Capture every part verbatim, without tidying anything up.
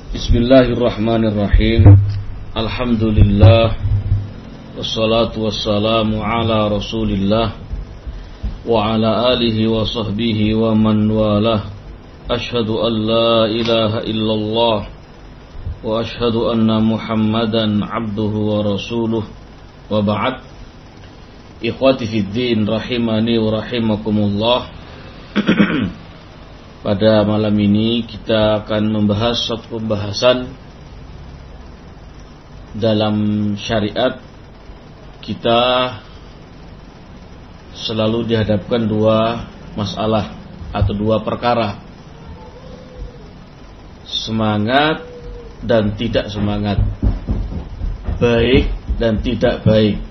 Bismillahirrahmanirrahim. Alhamdulillah. Wassalatu wassalamu ala Rasulillah wa ala alihi wa sahbihi wa man walah. Ashhadu an la ilaha illallah wa ashhadu anna Muhammadan abduhu wa rasuluh. Wa ba'd. Ikhwati fid din rahimani wa rahimakumullah. Pada malam ini kita akan membahas satu pembahasan dalam syariat. Kita selalu dihadapkan dua masalah atau dua perkara, semangat dan tidak semangat, baik dan tidak baik,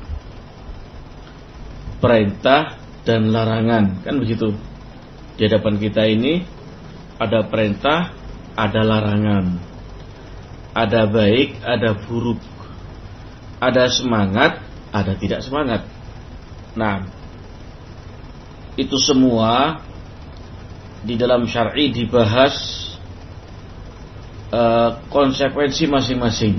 perintah dan larangan. Kan begitu. Di hadapan kita ini ada perintah, ada larangan, ada baik, ada buruk, ada semangat, ada tidak semangat. Nah, itu semua di dalam syar'i dibahas uh, konsekuensi masing-masing.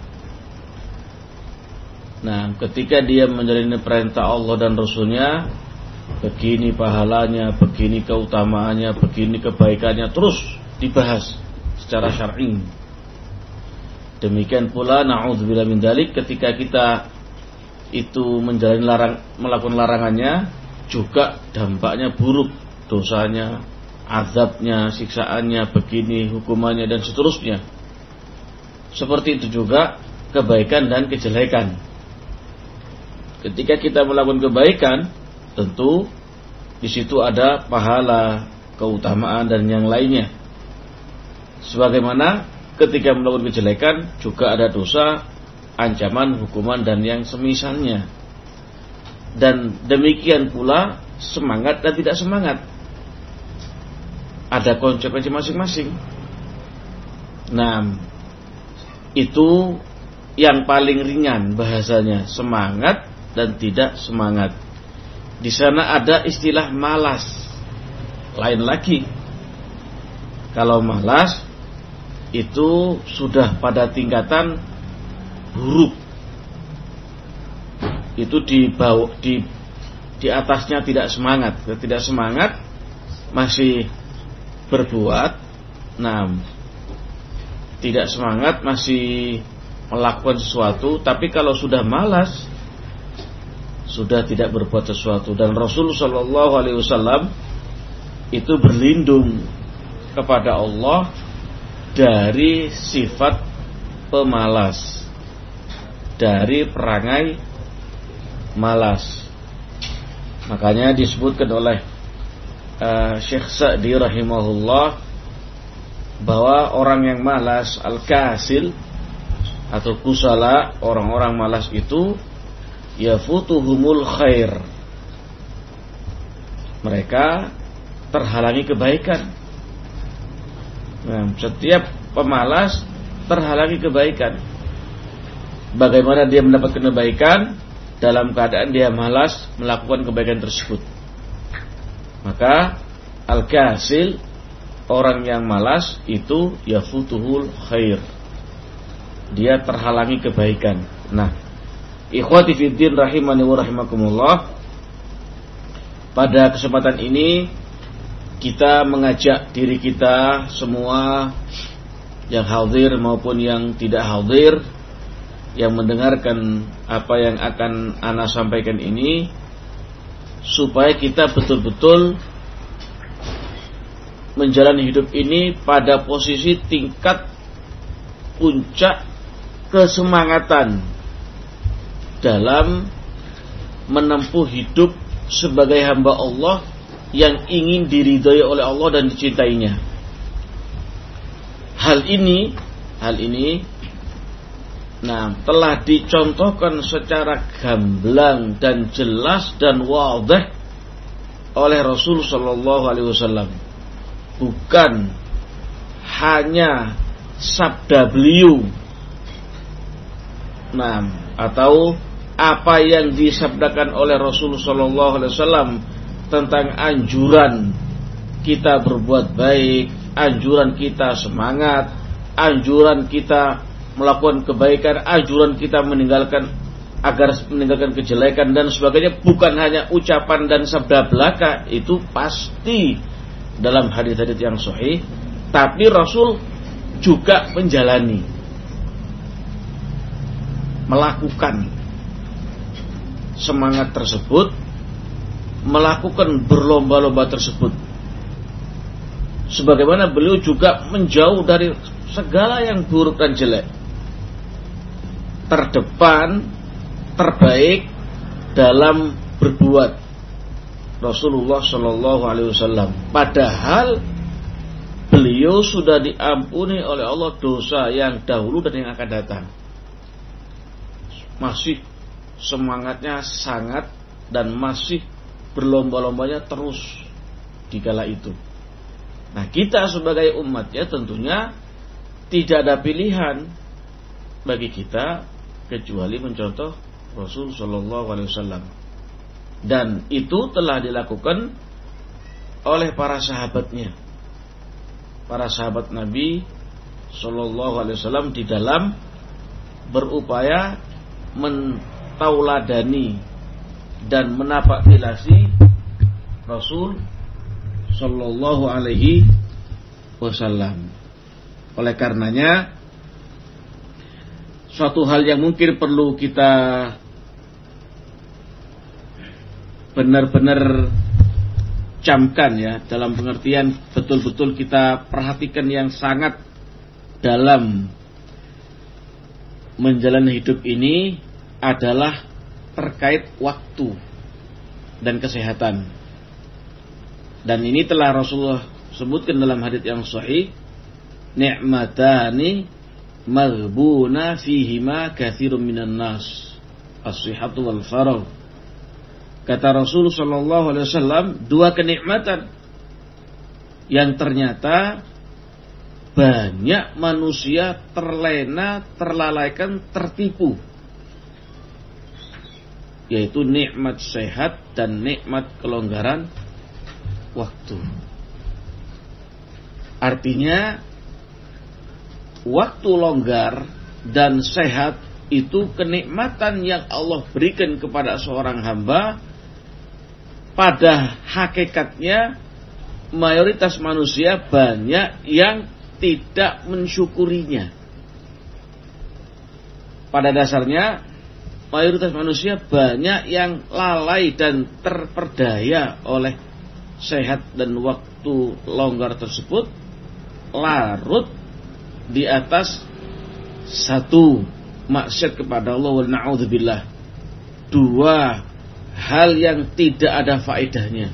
Nah, ketika dia menjalani perintah Allah dan Rasulnya, begini pahalanya, begini keutamaannya, begini kebaikannya, terus dibahas secara syar'i. Demikian pula na'udzubillah min dzalik, ketika kita itu menjalani larang, melakukan larangannya, juga dampaknya buruk, dosanya, azabnya, siksaannya, begini hukumannya dan seterusnya. Seperti itu juga kebaikan dan kejelekan. Ketika kita melakukan kebaikan, tentu di situ ada pahala, keutamaan dan yang lainnya. Sebagaimana ketika melakukan kejelekan juga ada dosa, ancaman, hukuman dan yang semisalnya. Dan demikian pula semangat dan tidak semangat, ada konsekuensi masing-masing. Nah, itu yang paling ringan bahasanya, semangat dan tidak semangat. Di sana ada istilah malas. Lain lagi. Kalau malas itu sudah pada tingkatan buruk. Itu di bawah, di di atasnya tidak semangat. Tidak semangat masih berbuat. Nah, tidak semangat masih melakukan sesuatu, tapi kalau sudah malas, sudah tidak berbuat sesuatu. Dan Rasul sallallahu alaihi wasallam itu berlindung kepada Allah dari sifat pemalas, dari perangai malas. Makanya disebutkan oleh uh, Syekh Sa'di rahimahullah bahwa orang yang malas, al-kasil atau kusala, orang-orang malas itu yafutuhumul khair, mereka terhalangi kebaikan. Nah, setiap pemalas terhalangi kebaikan. Bagaimana dia mendapatkan kebaikan? Dalam keadaan dia malas melakukan kebaikan tersebut. Maka al-kasil, orang yang malas itu yafutuhul khair, dia terhalangi kebaikan. Nah, ikhwati fiddin rahimani wa rahimakumullah, pada kesempatan ini kita mengajak diri kita semua yang hadir maupun yang tidak hadir, yang mendengarkan apa yang akan ana sampaikan ini, supaya kita betul-betul menjalani hidup ini pada posisi tingkat puncak kesemangatan dalam menempuh hidup sebagai hamba Allah yang ingin diridhai oleh Allah dan dicintainya. Hal ini, hal ini, nah, telah dicontohkan secara gamblang dan jelas dan wadih oleh Rasul sallallahu alaihi wasallam. Bukan hanya sabda beliau, nah, atau apa yang disabdakan oleh Rasul sallallahu alaihi wasallam tentang anjuran kita berbuat baik, anjuran kita semangat, anjuran kita melakukan kebaikan, anjuran kita meninggalkan agar meninggalkan kejelekan dan sebagainya, bukan hanya ucapan dan sabda belaka, itu pasti dalam hadis-hadis yang sahih, tapi Rasul juga menjalani, melakukan semangat tersebut, melakukan berlomba-lomba tersebut. Sebagaimana beliau juga menjauh dari segala yang buruk dan jelek. Terdepan, terbaik dalam berbuat Rasulullah Shallallahu Alaihi Wasallam. Padahal beliau sudah diampuni oleh Allah dosa yang dahulu dan yang akan datang. Masih semangatnya sangat dan masih berlomba-lombanya terus di kala itu. Nah, kita sebagai umatnya tentunya tidak ada pilihan bagi kita kecuali mencontoh Rasul Shallallahu Alaihi Wasallam. Dan itu telah dilakukan oleh para sahabatnya, para sahabat Nabi Shallallahu Alaihi Wasallam di dalam berupaya mentauladani dan menapaktilasi Rasul Sallallahu Alaihi Wasallam. Oleh karenanya, suatu hal yang mungkin perlu kita benar-benar camkan ya, dalam pengertian betul-betul kita perhatikan yang sangat dalam menjalani hidup ini adalah terkait waktu dan kesehatan. Dan ini telah Rasulullah sebutkan dalam hadits yang sahih, ni'matani maghbuna fihima katsirun minan nas, as-sihhatu wal faragh. Kata Rasul sallallahu alaihi wasallam, dua kenikmatan yang ternyata banyak manusia terlena, terlalaikan, tertipu, yaitu nikmat sehat dan nikmat kelonggaran waktu. Artinya waktu longgar dan sehat itu kenikmatan yang Allah berikan kepada seorang hamba. Pada hakikatnya mayoritas manusia banyak yang tidak mensyukurinya. Pada dasarnya mayoritas manusia banyak yang lalai dan terperdaya oleh sehat dan waktu longgar tersebut, larut di atas satu, maksiat kepada Allah wa na'udzubillah, dua, hal yang tidak ada faedahnya,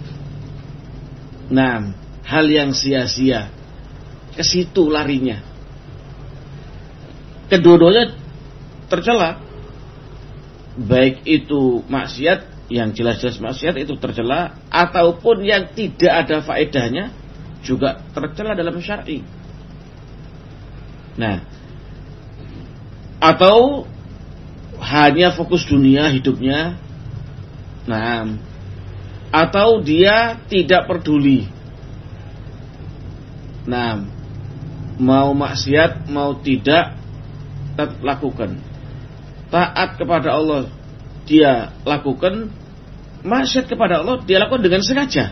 nah, hal yang sia-sia, ke situ larinya. Kedua-duanya tercela, baik itu maksiat yang jelas-jelas maksiat itu tercela, ataupun yang tidak ada faedahnya juga tercela dalam syar'i. Nah, atau hanya fokus dunia hidupnya, nah, atau dia tidak peduli, nah, mau maksiat mau tidak tetap lakukan, taat kepada Allah dia lakukan, maksiat kepada Allah dia lakukan dengan sengaja,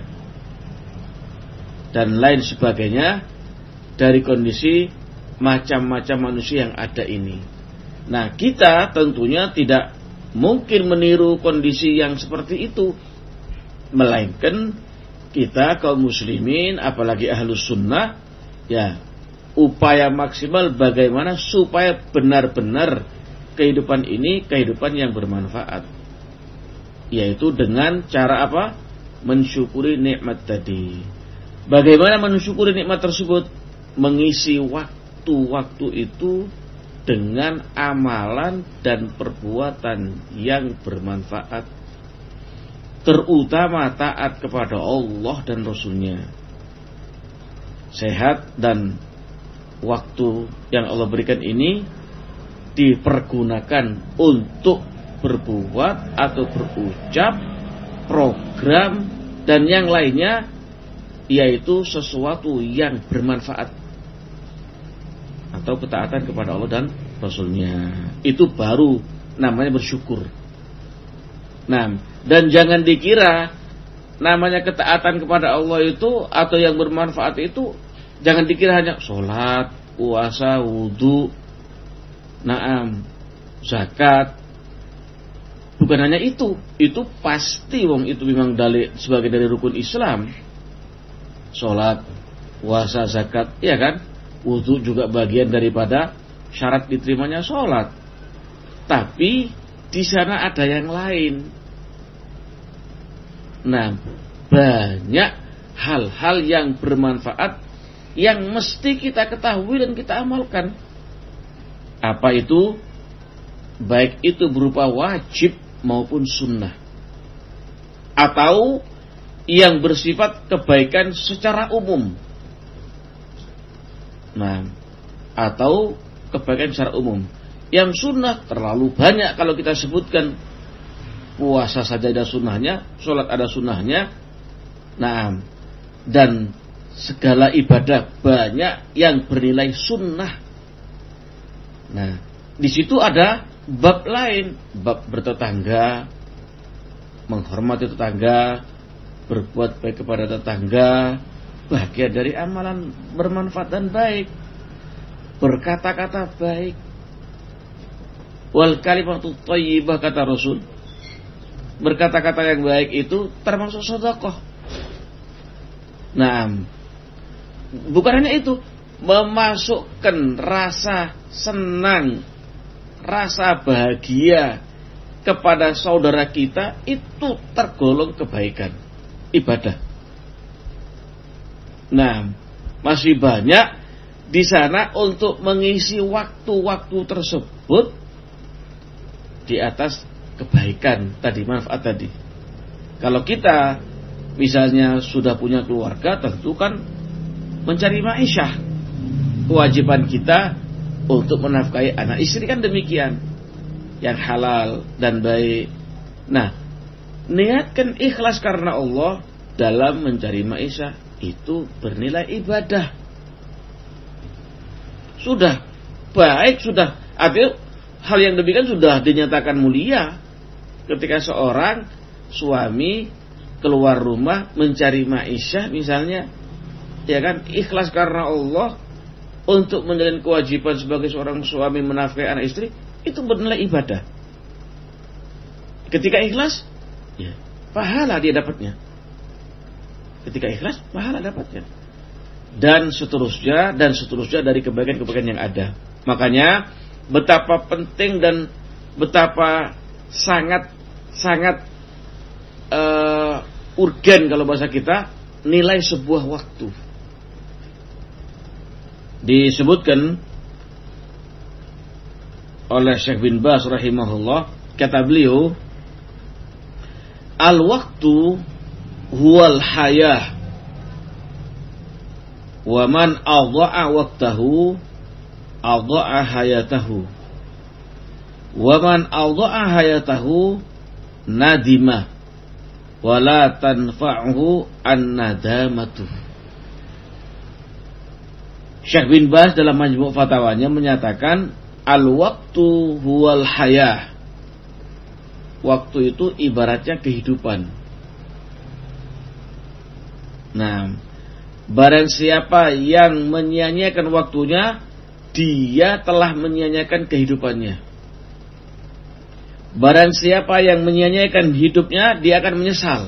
dan lain sebagainya dari kondisi macam-macam manusia yang ada ini. Nah, kita tentunya tidak mungkin meniru kondisi yang seperti itu, melainkan kita kaum muslimin, apalagi ahlus sunnah, ya, upaya maksimal bagaimana supaya benar-benar kehidupan ini kehidupan yang bermanfaat, yaitu dengan cara apa? Mensyukuri nikmat tadi. Bagaimana mensyukuri nikmat tersebut? Mengisi waktu-waktu itu dengan amalan dan perbuatan yang bermanfaat, terutama taat kepada Allah dan Rasulnya. Sehat dan waktu yang Allah berikan ini dipergunakan untuk berbuat atau berucap, program, dan yang lainnya, yaitu sesuatu yang bermanfaat. atau ketaatan kepada Allah dan Rasulnya. Itu baru namanya bersyukur. Nah, dan jangan dikira namanya ketaatan kepada Allah itu atau yang bermanfaat itu, jangan dikira hanya sholat, puasa, wudu, naam, zakat. Bukan hanya itu, itu pasti wong itu memang dari sebagai dari rukun Islam. Sholat, puasa, zakat, ya kan? Wudu juga bagian daripada syarat diterimanya sholat. Tapi di sana ada yang lain. Nah, banyak hal-hal yang bermanfaat yang mesti kita ketahui dan kita amalkan. Apa itu? Baik itu berupa wajib maupun sunnah, atau yang bersifat kebaikan secara umum. Nah, atau kebaikan secara umum. Yang sunnah terlalu banyak kalau kita sebutkan. Puasa saja ada sunnahnya, sholat ada sunnahnya. Nah, dan segala ibadah banyak yang bernilai sunnah. Nah, di situ ada bab lain, bab bertetangga, menghormati tetangga, berbuat baik kepada tetangga, bagian dari amalan bermanfaat dan baik, berkata-kata baik. Wal kalimatu thayyibah, kata Rasul, berkata-kata yang baik itu termasuk sedekah. Nah, bukan hanya itu, memasukkan rasa senang, rasa bahagia kepada saudara kita itu tergolong kebaikan, ibadah. Nah, masih banyak di sana untuk mengisi waktu-waktu tersebut di atas kebaikan tadi, manfaat tadi. Kalau kita misalnya sudah punya keluarga, tentu kan mencari ma'isyah, kewajiban kita untuk menafkahi anak istri kan demikian, yang halal dan baik. Nah, niatkan ikhlas karena Allah dalam mencari ma'isyah, itu bernilai ibadah. Sudah baik, sudah artinya hal yang demikian sudah dinyatakan mulia. Ketika seorang suami keluar rumah mencari ma'isyah misalnya, ya kan, ikhlas karena Allah untuk menjalani kewajiban sebagai seorang suami menafkahi anak istri, itu bernilai ibadah. Ketika ikhlas, ya, pahala dia dapatnya. Ketika ikhlas, pahala dapatnya. Dan seterusnya dan seterusnya dari kebaikan-kebaikan yang ada. Makanya betapa penting dan betapa sangat sangat uh, urgen kalau bahasa kita nilai sebuah waktu. Disebutkan oleh Syekh bin Baz rahimahullah, kata beliau, al-waktu huwal hayah, wa man adha'a waqtahu adha'a hayatahu, wa man adha'a hayatahu nadimah wala tanfa'uhu an-nadamatu. Syekh bin Baz dalam Majmu' Fatawanya menyatakan al-waktu huwal hayah. Waktu itu ibaratnya kehidupan. Nah, barang siapa yang menyia-nyiakan waktunya, dia telah menyia-nyiakan kehidupannya. Barang siapa yang menyia-nyiakan hidupnya, dia akan menyesal.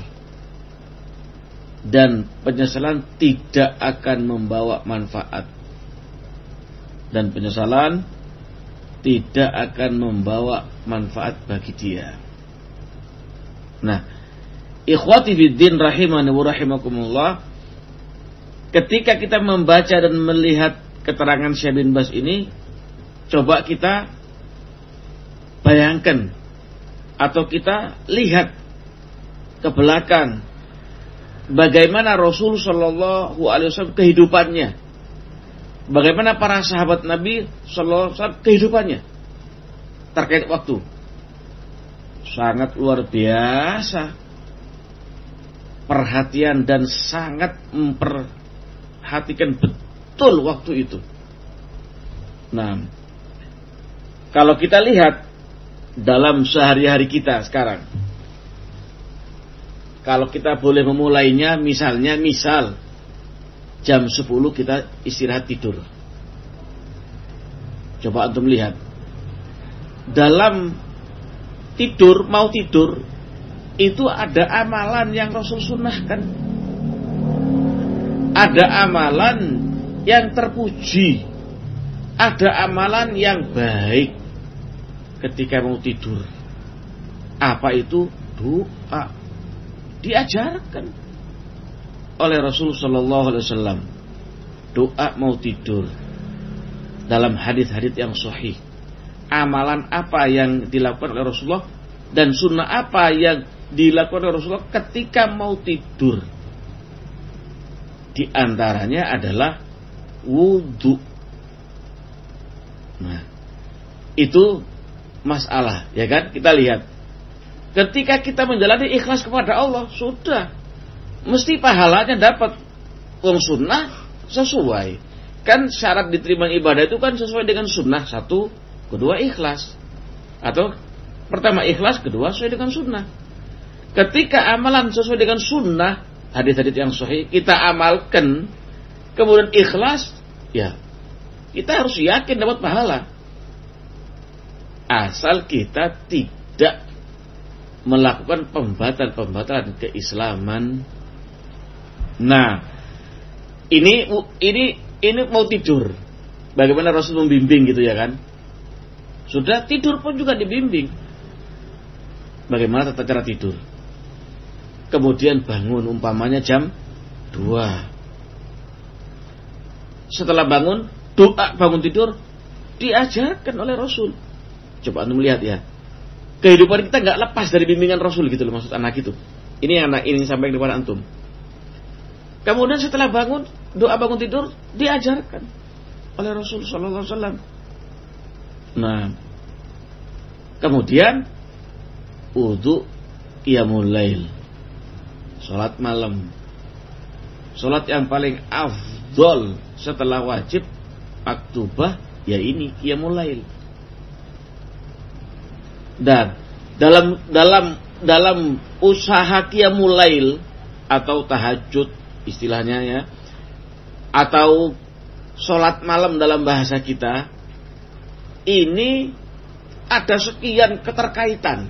Dan penyesalan tidak akan membawa manfaat. Dan penyesalan tidak akan membawa manfaat bagi dia. Nah, ikhwati fiddin rahimani wa rahimakumullah, ketika kita membaca dan melihat keterangan Syekh bin Baz ini, coba kita bayangkan atau kita lihat ke belakang bagaimana Rasul sallallahu alaihi wasallam kehidupannya, bagaimana para sahabat Nabi sallallahu alaihi wasallam kehidupannya terkait waktu. Sangat luar biasa perhatian dan sangat memperhatikan betul waktu itu. Nah, kalau kita lihat dalam sehari-hari kita sekarang, kalau kita boleh memulainya, misalnya, misal jam sepuluh kita istirahat tidur. Coba antum lihat, dalam tidur, mau tidur, itu ada amalan yang Rasul sunnahkan. Ada amalan yang terpuji, ada amalan yang baik ketika mau tidur. Apa itu? Doa. Diajarkan oleh Rasul sallallahu alaihi wasallam. Doa mau tidur. Dalam hadis-hadis yang sahih. Amalan apa yang dilakukan oleh Rasulullah dan sunnah apa yang dilakukan oleh Rasulullah ketika mau tidur. Di antaranya adalah wudu. Nah, itu masalah, ya kan? Kita lihat. Ketika kita menjalani ikhlas kepada Allah, sudah mesti pahalanya dapat. Wong sunnah sesuai. Kan syarat diterima ibadah itu kan sesuai dengan sunnah. Satu, kedua ikhlas. Atau pertama ikhlas, kedua sesuai dengan sunnah. Ketika amalan sesuai dengan sunnah, hadis-hadis yang sahih, kita amalkan, kemudian ikhlas, ya kita harus yakin dapat pahala. Asal kita tidak melakukan pembatalan-pembatalan keislaman. Nah, ini ini ini mau tidur. Bagaimana Rasul membimbing gitu ya kan? Sudah tidur pun juga dibimbing. Bagaimana tata cara tidur? Kemudian bangun umpamanya jam dua. Setelah bangun, doa bangun tidur diajarkan oleh Rasul. Coba anda melihat ya. Kehidupan kita nggak lepas dari bimbingan Rasul gitu loh, maksud anak itu. Ini yang anak ini sampaikan kepada antum. Kemudian setelah bangun, doa bangun tidur diajarkan oleh Rasul sallallahu alaihi wasallam. Nah, kemudian wudu qiyamul lail. Salat malam. Salat yang paling afdol setelah wajib maktubah ya ini qiyamul lail. Dan dalam dalam dalam usaha qiyamul lail atau tahajud istilahnya ya, atau salat malam dalam bahasa kita, ini ada sekian keterkaitan.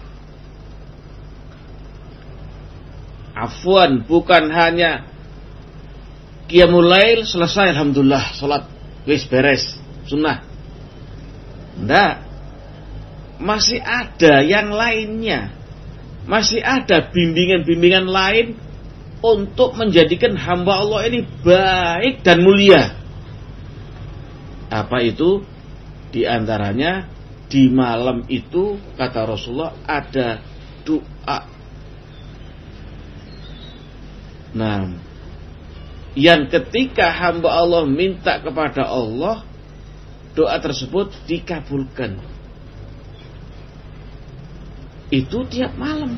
Afwan, bukan hanya qiyamul lail selesai alhamdulillah salat wis beres sunnah. Enggak. Masih ada yang lainnya. Masih ada bimbingan-bimbingan lain untuk menjadikan hamba Allah ini baik dan mulia. Apa itu? Di antaranya di malam itu kata Rasulullah ada doa. Nah, yang ketika hamba Allah minta kepada Allah, doa tersebut dikabulkan. Itu tiap malam.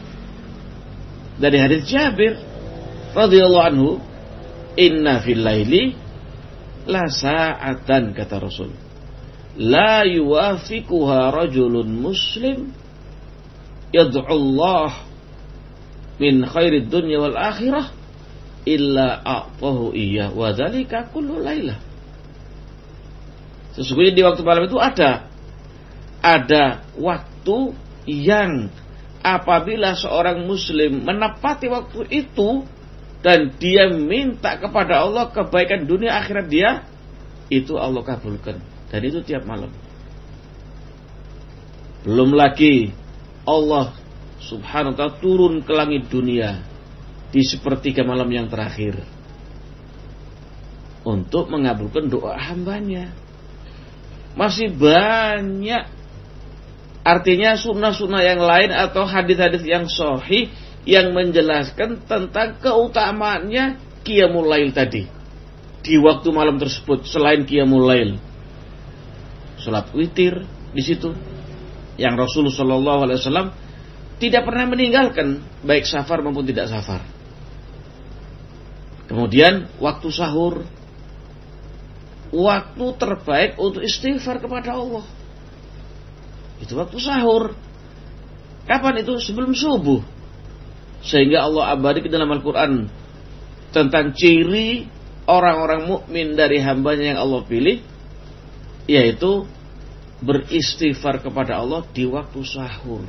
Dari hadis Jabir radhiyallahu anhu, inna fil laili la sa'atan kata Rasul. La yuwafiquha rajulun muslim yad'u Allah min khairid dunya wal akhirah illa a'tahu iyyah wa dzalika kullu lailah. Sesungguhnya di waktu malam itu ada ada waktu yang apabila seorang muslim menepati waktu itu dan dia minta kepada Allah kebaikan dunia akhirat dia, itu Allah kabulkan. Dan itu tiap malam. Belum lagi Allah subhanahu wa ta'ala turun ke langit dunia di sepertiga malam yang terakhir untuk mengabulkan doa hambanya. Masih banyak. Artinya sunnah-sunnah yang lain atau hadis-hadis yang sahih yang menjelaskan tentang keutamaannya qiyamul lail tadi. Di waktu malam tersebut selain qiyamul lail, salat witir di situ yang Rasulullah shallallahu alaihi wasallam tidak pernah meninggalkan baik safar maupun tidak safar. Kemudian waktu sahur waktu terbaik untuk istighfar kepada Allah. Itu waktu sahur. Kapan itu? Sebelum subuh. Sehingga Allah abadikan dalam Al-Quran tentang ciri orang-orang mukmin dari hambanya yang Allah pilih, yaitu beristighfar kepada Allah di waktu sahur.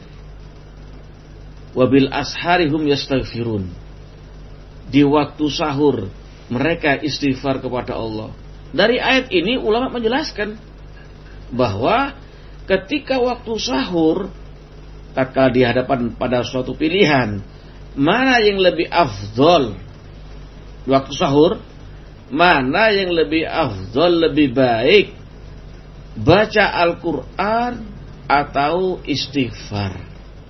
Wabil asharihum yastaghfirun. Di waktu sahur mereka istighfar kepada Allah. Dari ayat ini ulama menjelaskan bahwa ketika waktu sahur, tatkala dihadapan pada suatu pilihan, mana yang lebih afdol waktu sahur, mana yang lebih afdol, lebih baik, baca Al-Quran atau istighfar?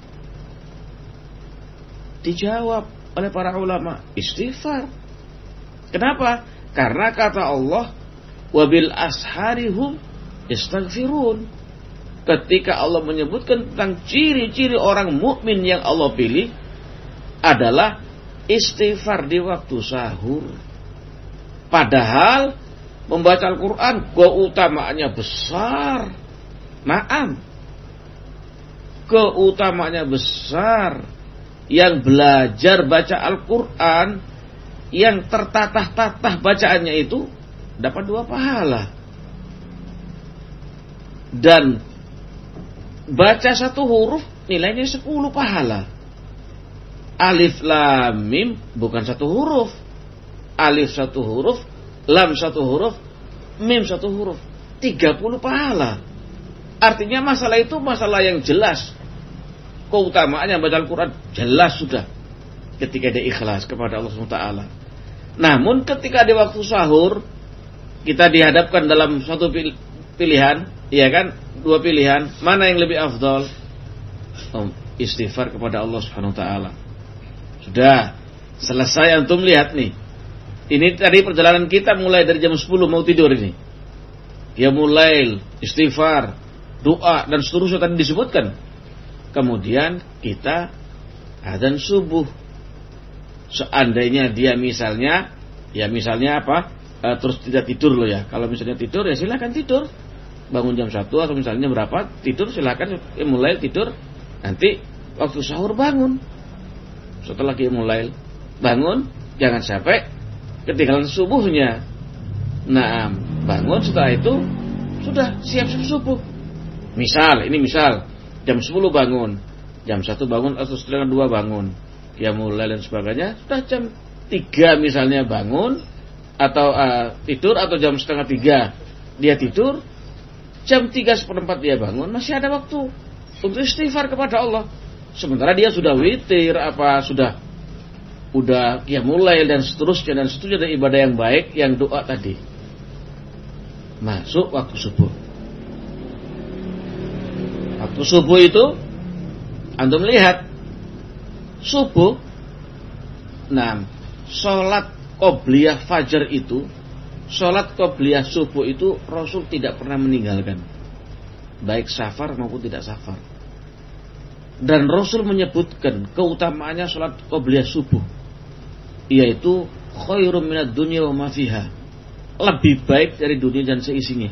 Dijawab oleh para ulama, istighfar. Kenapa? Karena kata Allah, wabil asharihum yastaghfirun. Ketika Allah menyebutkan tentang ciri-ciri orang mukmin yang Allah pilih adalah istighfar di waktu sahur. Padahal membaca Al-Quran keutamaannya besar. Naam, keutamaannya besar. Yang belajar baca Al-Quran, yang tertatah-tatah bacaannya itu dapat dua pahala. Dan baca satu huruf nilainya sepuluh pahala. Alif lam mim bukan satu huruf. Alif satu huruf, lam satu huruf, mim satu huruf, tiga puluh pahala. Artinya masalah itu masalah yang jelas. Keutamaannya baca Al-Quran jelas sudah ketika dia ikhlas kepada Allah subhanahu wa taala. Namun ketika di waktu sahur kita dihadapkan dalam suatu pilihan, ya kan, dua pilihan, mana yang lebih afdal? Oh, istighfar kepada Allah subhanahu wa taala. Sudah selesai antum lihat nih. Ini tadi perjalanan kita mulai dari jam sepuluh mau tidur ini. Ya mulai istighfar, doa dan seterusnya tadi disebutkan. Kemudian kita adzan subuh. Seandainya dia misalnya, ya misalnya apa? E, terus tidak tidur loh ya. Kalau misalnya tidur ya silakan tidur. Bangun jam satu atau misalnya berapa, tidur silakan, ya, mulai tidur. Nanti waktu sahur bangun. Setelah kita mulai bangun, jangan sampai ketinggalan subuhnya. Nah, bangun setelah itu sudah siap-siap subuh. Misal, ini misal jam sepuluh bangun, jam satu bangun atau setengah dua bangun, ya mulai dan sebagainya. Sudah jam tiga misalnya bangun atau uh, tidur, atau jam setengah tiga dia tidur, jam tiga seperempat dia bangun, masih ada waktu untuk istighfar kepada Allah. Sementara dia sudah witir, apa sudah udah ya mulai dan seterusnya dan seterusnya dari ibadah yang baik, yang doa tadi. Masuk waktu subuh. Waktu subuh itu antum lihat subuh. Nah, sholat qobliyah fajar itu, sholat qobliyah subuh itu Rasul tidak pernah meninggalkan, baik safar maupun tidak safar. Dan Rasul menyebutkan keutamaannya sholat qobliyah subuh, yaitu khairum minad dunya wa ma fiha, lebih baik dari dunia dan seisinya.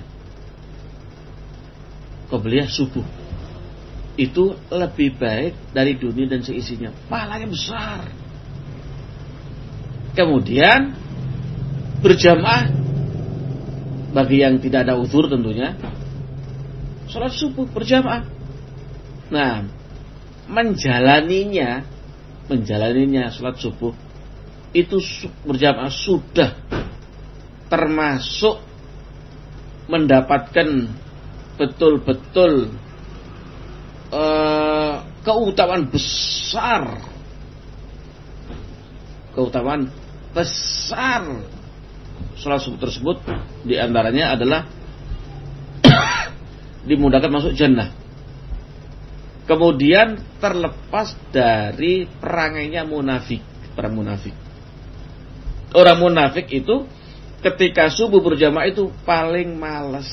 Qobliyah subuh itu lebih baik dari dunia dan seisinya, pahalanya besar. Kemudian berjamaah bagi yang tidak ada uzur tentunya, sholat subuh berjamaah. Nah, menjalaninya menjalaninya sholat subuh itu berjamaah sudah termasuk mendapatkan betul-betul uh, keutamaan besar, keutamaan besar sholat subuh tersebut. Diantaranya adalah dimudahkan masuk jannah, kemudian terlepas dari perangainya munafik. Orang munafik, orang munafik itu ketika subuh berjamaah itu paling malas,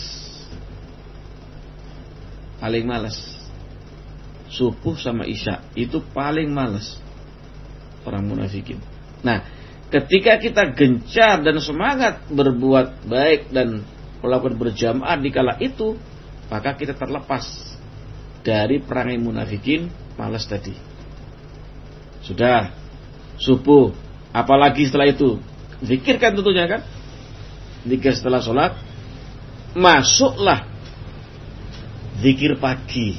paling malas. Subuh sama isya itu paling malas orang munafikin. Nah, ketika kita gencar dan semangat berbuat baik dan melakukan berjamaah di kala itu, maka kita terlepas dari perangai munafikin malas tadi. Sudah subuh, apalagi setelah itu zikirkan tentunya kan. Zikir setelah sholat, masuklah zikir pagi.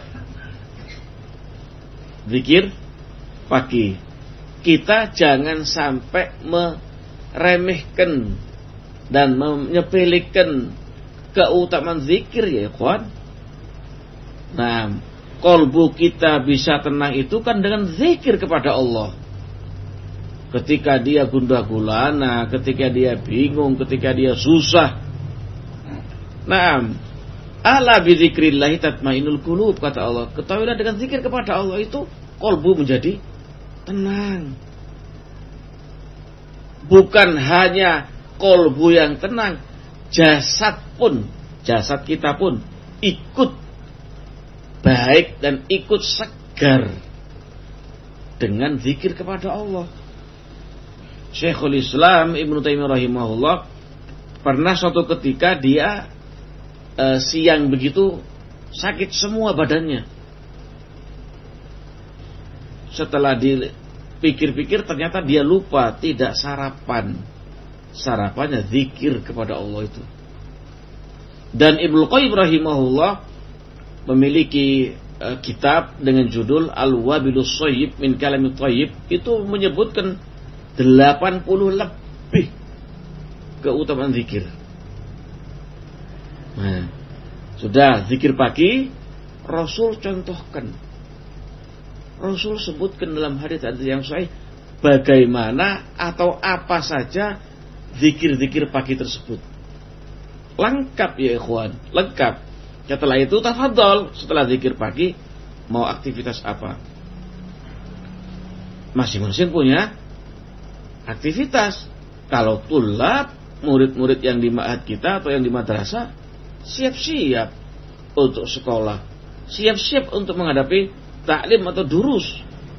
Zikir pagi. Kita jangan sampai meremehkan dan menyepelekan keutamaan zikir ya ikhwan. Nah, kolbu kita bisa tenang itu kan dengan zikir kepada Allah. Ketika dia gundah gulana, ketika dia bingung, ketika dia susah. Naam, ala bi dzikrillah tatmainul qulub, kata Allah. Ketahuilah dengan zikir kepada Allah itu kolbu menjadi tenang. Bukan hanya kolbu yang tenang, jasad pun, jasad kita pun ikut baik dan ikut segar dengan zikir kepada Allah. Syekhul Islam Ibnu Taimiyah rahimahullah pernah suatu ketika dia e, siang begitu sakit semua badannya. Setelah dipikir-pikir ternyata dia lupa tidak sarapan. Sarapannya zikir kepada Allah itu. Dan Ibnu Qayyim rahimahullah memiliki e, kitab dengan judul Al-Wabilus Shayyib min Kalamit Thayyib, itu menyebutkan delapan puluh lebih keutamaan zikir. Nah, sudah zikir pagi, Rasul contohkan. Rasul sebutkan dalam hadis-hadis yang sahih bagaimana atau apa saja zikir-zikir pagi tersebut. Lengkap ya ikhwan, lengkap. Setelah itu tafadhol, setelah zikir pagi mau aktivitas apa? Masing-masing punya aktivitas. Kalau tulab, murid-murid yang di ma'had kita atau yang di madrasah, siap-siap untuk sekolah, siap-siap untuk menghadapi taklim atau durus.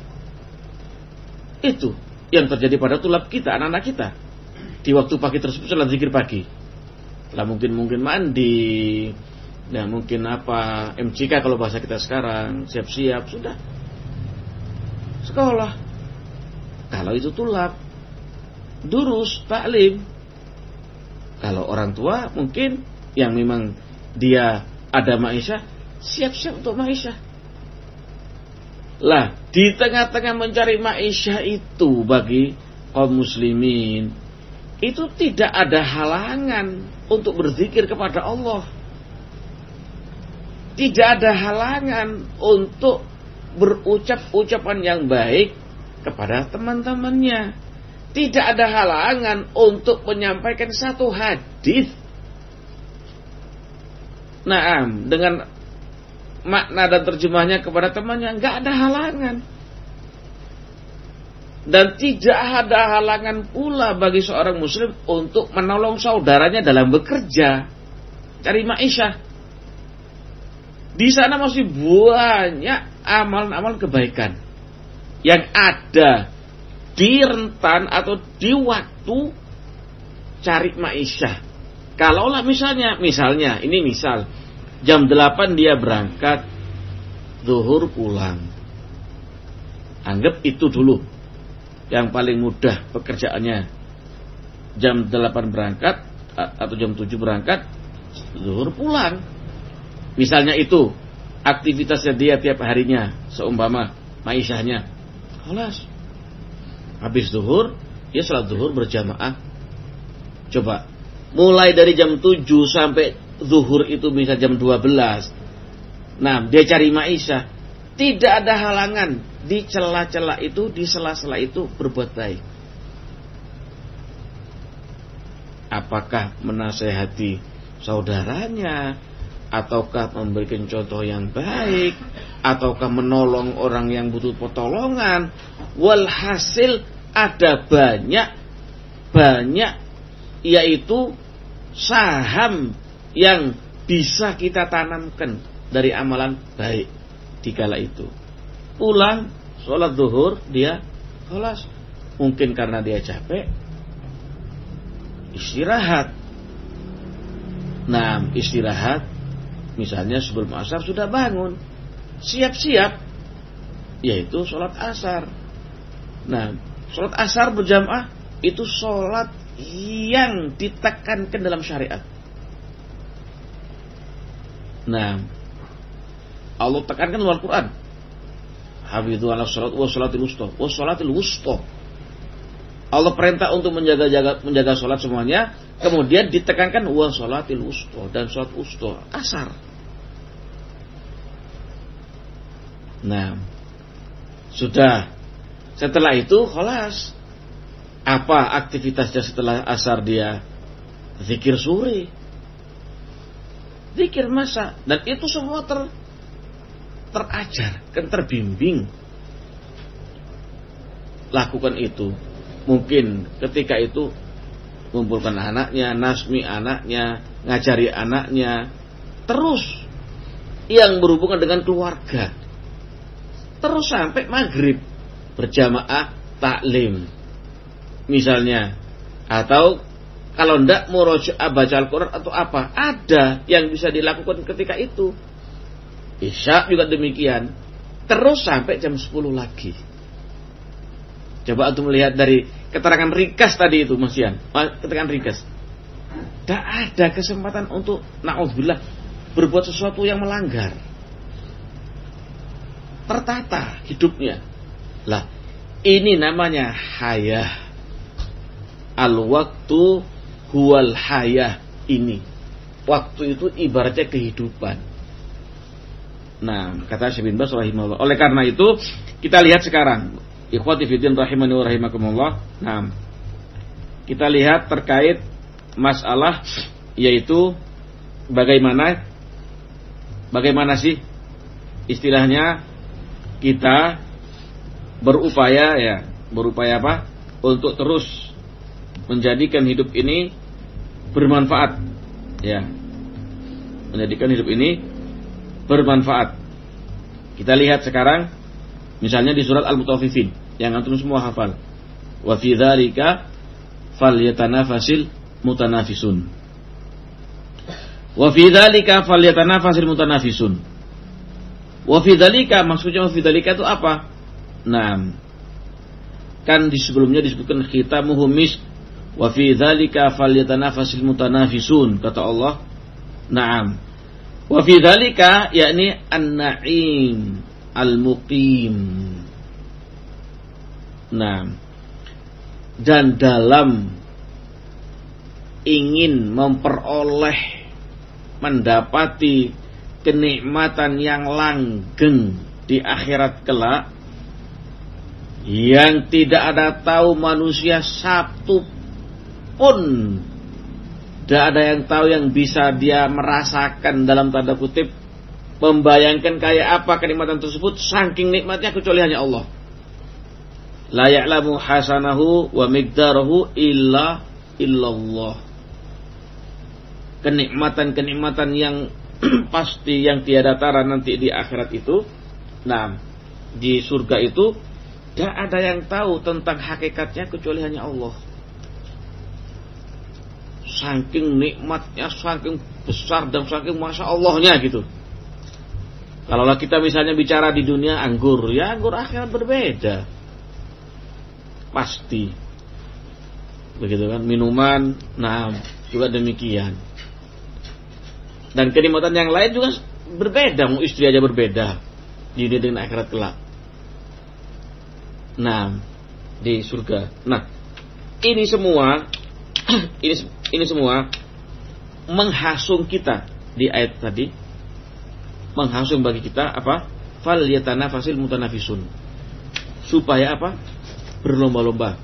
Itu yang terjadi pada tulab kita, anak-anak kita. Di waktu pagi tersebut setelah zikir pagi, setelah mungkin-mungkin mandi, nah mungkin apa M C K kalau bahasa kita sekarang, siap-siap sudah sekolah. Kalau itu tulab, durus, taklim. Kalau orang tua mungkin yang memang dia ada ma'isyah, siap-siap untuk ma'isyah. Lah, di tengah-tengah mencari ma'isyah itu bagi kaum muslimin, itu tidak ada halangan untuk berzikir kepada Allah. Tidak ada halangan untuk berucap ucapan yang baik kepada teman-temannya. Tidak ada halangan untuk menyampaikan satu hadis. Naam, dengan makna dan terjemahnya kepada temannya, enggak ada halangan. Dan tidak ada halangan pula bagi seorang muslim untuk menolong saudaranya dalam bekerja, cari ma'isyah. Di sana masih banyak amalan-amalan kebaikan yang ada di rentan atau di waktu cari ma'isyah. Kalaulah misalnya, misalnya, ini misal jam delapan dia berangkat, zuhur pulang. Anggap itu dulu yang paling mudah pekerjaannya. Jam delapan berangkat atau jam tujuh berangkat, zuhur pulang. Misalnya itu aktivitasnya dia tiap harinya, seumpama ma'isyahnya. Khalas. Habis zuhur, dia salat zuhur berjamaah. Coba, mulai dari jam tujuh sampai zuhur itu bisa jam dua belas. Nah, dia cari ma'isyah. Tidak ada halangan di celah-celah itu, di sela-sela itu berbuat baik. Apakah menasehati saudaranya, ataukah memberikan contoh yang baik, ataukah menolong orang yang butuh pertolongan. Walhasil ada banyak banyak yaitu saham yang bisa kita tanamkan dari amalan baik di kala itu. Pulang sholat zuhur, dia khalas. Mungkin karena dia capek, istirahat. Nah, istirahat, misalnya sebelum asar sudah bangun, siap-siap, yaitu sholat asar. Nah, sholat asar berjamaah itu sholat yang ditekankan dalam syariat. Nah, Allah tekankan dalam Al-Quran, Hafidhu ala sholat wa sholatil wusta wa sholatil wusta. Allah perintah untuk menjaga-jaga menjaga sholat semuanya, kemudian ditekankan wa sholatil wusta, dan sholat wusta asar. Nah, sudah. Setelah itu khalas. Apa aktivitasnya setelah asar? Dia zikir sore, zikir masa, dan itu semua ter terajar, kan terbimbing. Lakukan itu. Mungkin ketika itu mengumpulkan anaknya, nasmi anaknya, ngajari anaknya, terus yang berhubungan dengan keluarga, terus sampai maghrib berjamaah taklim misalnya, atau kalau ndak murojaah baca Al-Quran atau apa, ada yang bisa dilakukan ketika itu. Isya juga demikian, terus sampai jam sepuluh lagi. Coba untuk melihat dari keterangan ringkas tadi itu, Mas Yan, keterangan ringkas, tidak ada kesempatan untuk na'udzubillah berbuat sesuatu yang melanggar. Tertata hidupnya. Lah, ini namanya hayah. Al-waktu huwal hayah ini. Waktu itu ibaratnya kehidupan. Nah, kata Syekh bin Baz rahimahullah. Oleh karena itu, kita lihat sekarang, ikhwati fiddin rahimani wa rahimakumullah. Nah, kita lihat terkait masalah, yaitu bagaimana bagaimana sih istilahnya kita berupaya ya, berupaya apa? Untuk terus menjadikan hidup ini bermanfaat, ya. Menjadikan hidup ini bermanfaat. Kita lihat sekarang misalnya di surat Al-Mutaffifin yang antum semua hafal. Wa fi dzalika falyatanafasil mutanafisun. Wa fi dzalika falyatanafasil mutanafisun. Wa fi dzalika, maksudnya wa fi dzalika itu apa? Nah, kan di sebelumnya disebutkan khitamuhu misk, wa fi dzalika falyatanafasil mutanafisun, kata Allah. Naam. Wa fi dzalika yakni an-na'im al-muqim. Nah, dan dalam ingin memperoleh, mendapati kenikmatan yang langgeng di akhirat kelak, yang tidak ada tahu manusia satu pun, tidak ada yang tahu yang bisa dia merasakan, dalam tanda kutip membayangkan kayak apa kenikmatan tersebut, saking nikmatnya, kecuali hanya Allah. La ya'lamu hasanahu wa miqdarahu illa illallah. Kenikmatan-kenikmatan yang pasti, yang tiada tara nanti di akhirat itu, nah, di surga itu, tidak ada yang tahu tentang hakikatnya kecuali hanya Allah. Saking nikmatnya, saking besar dan saking masya Allahnya gitu. Kalau kita misalnya bicara di dunia anggur, ya anggur akhirat berbeda, pasti. Begitu kan, minuman, nah juga demikian. Dan kenikmatan yang lain juga berbeda, mau istri aja berbeda di dunia dengan akhirat kelak. Nah, di surga. Nah, ini semua ini ini semua menghasung kita di ayat tadi. Menghasung bagi kita apa? Fal yatanafasil mutanafisun. Supaya apa? Berlomba-lomba.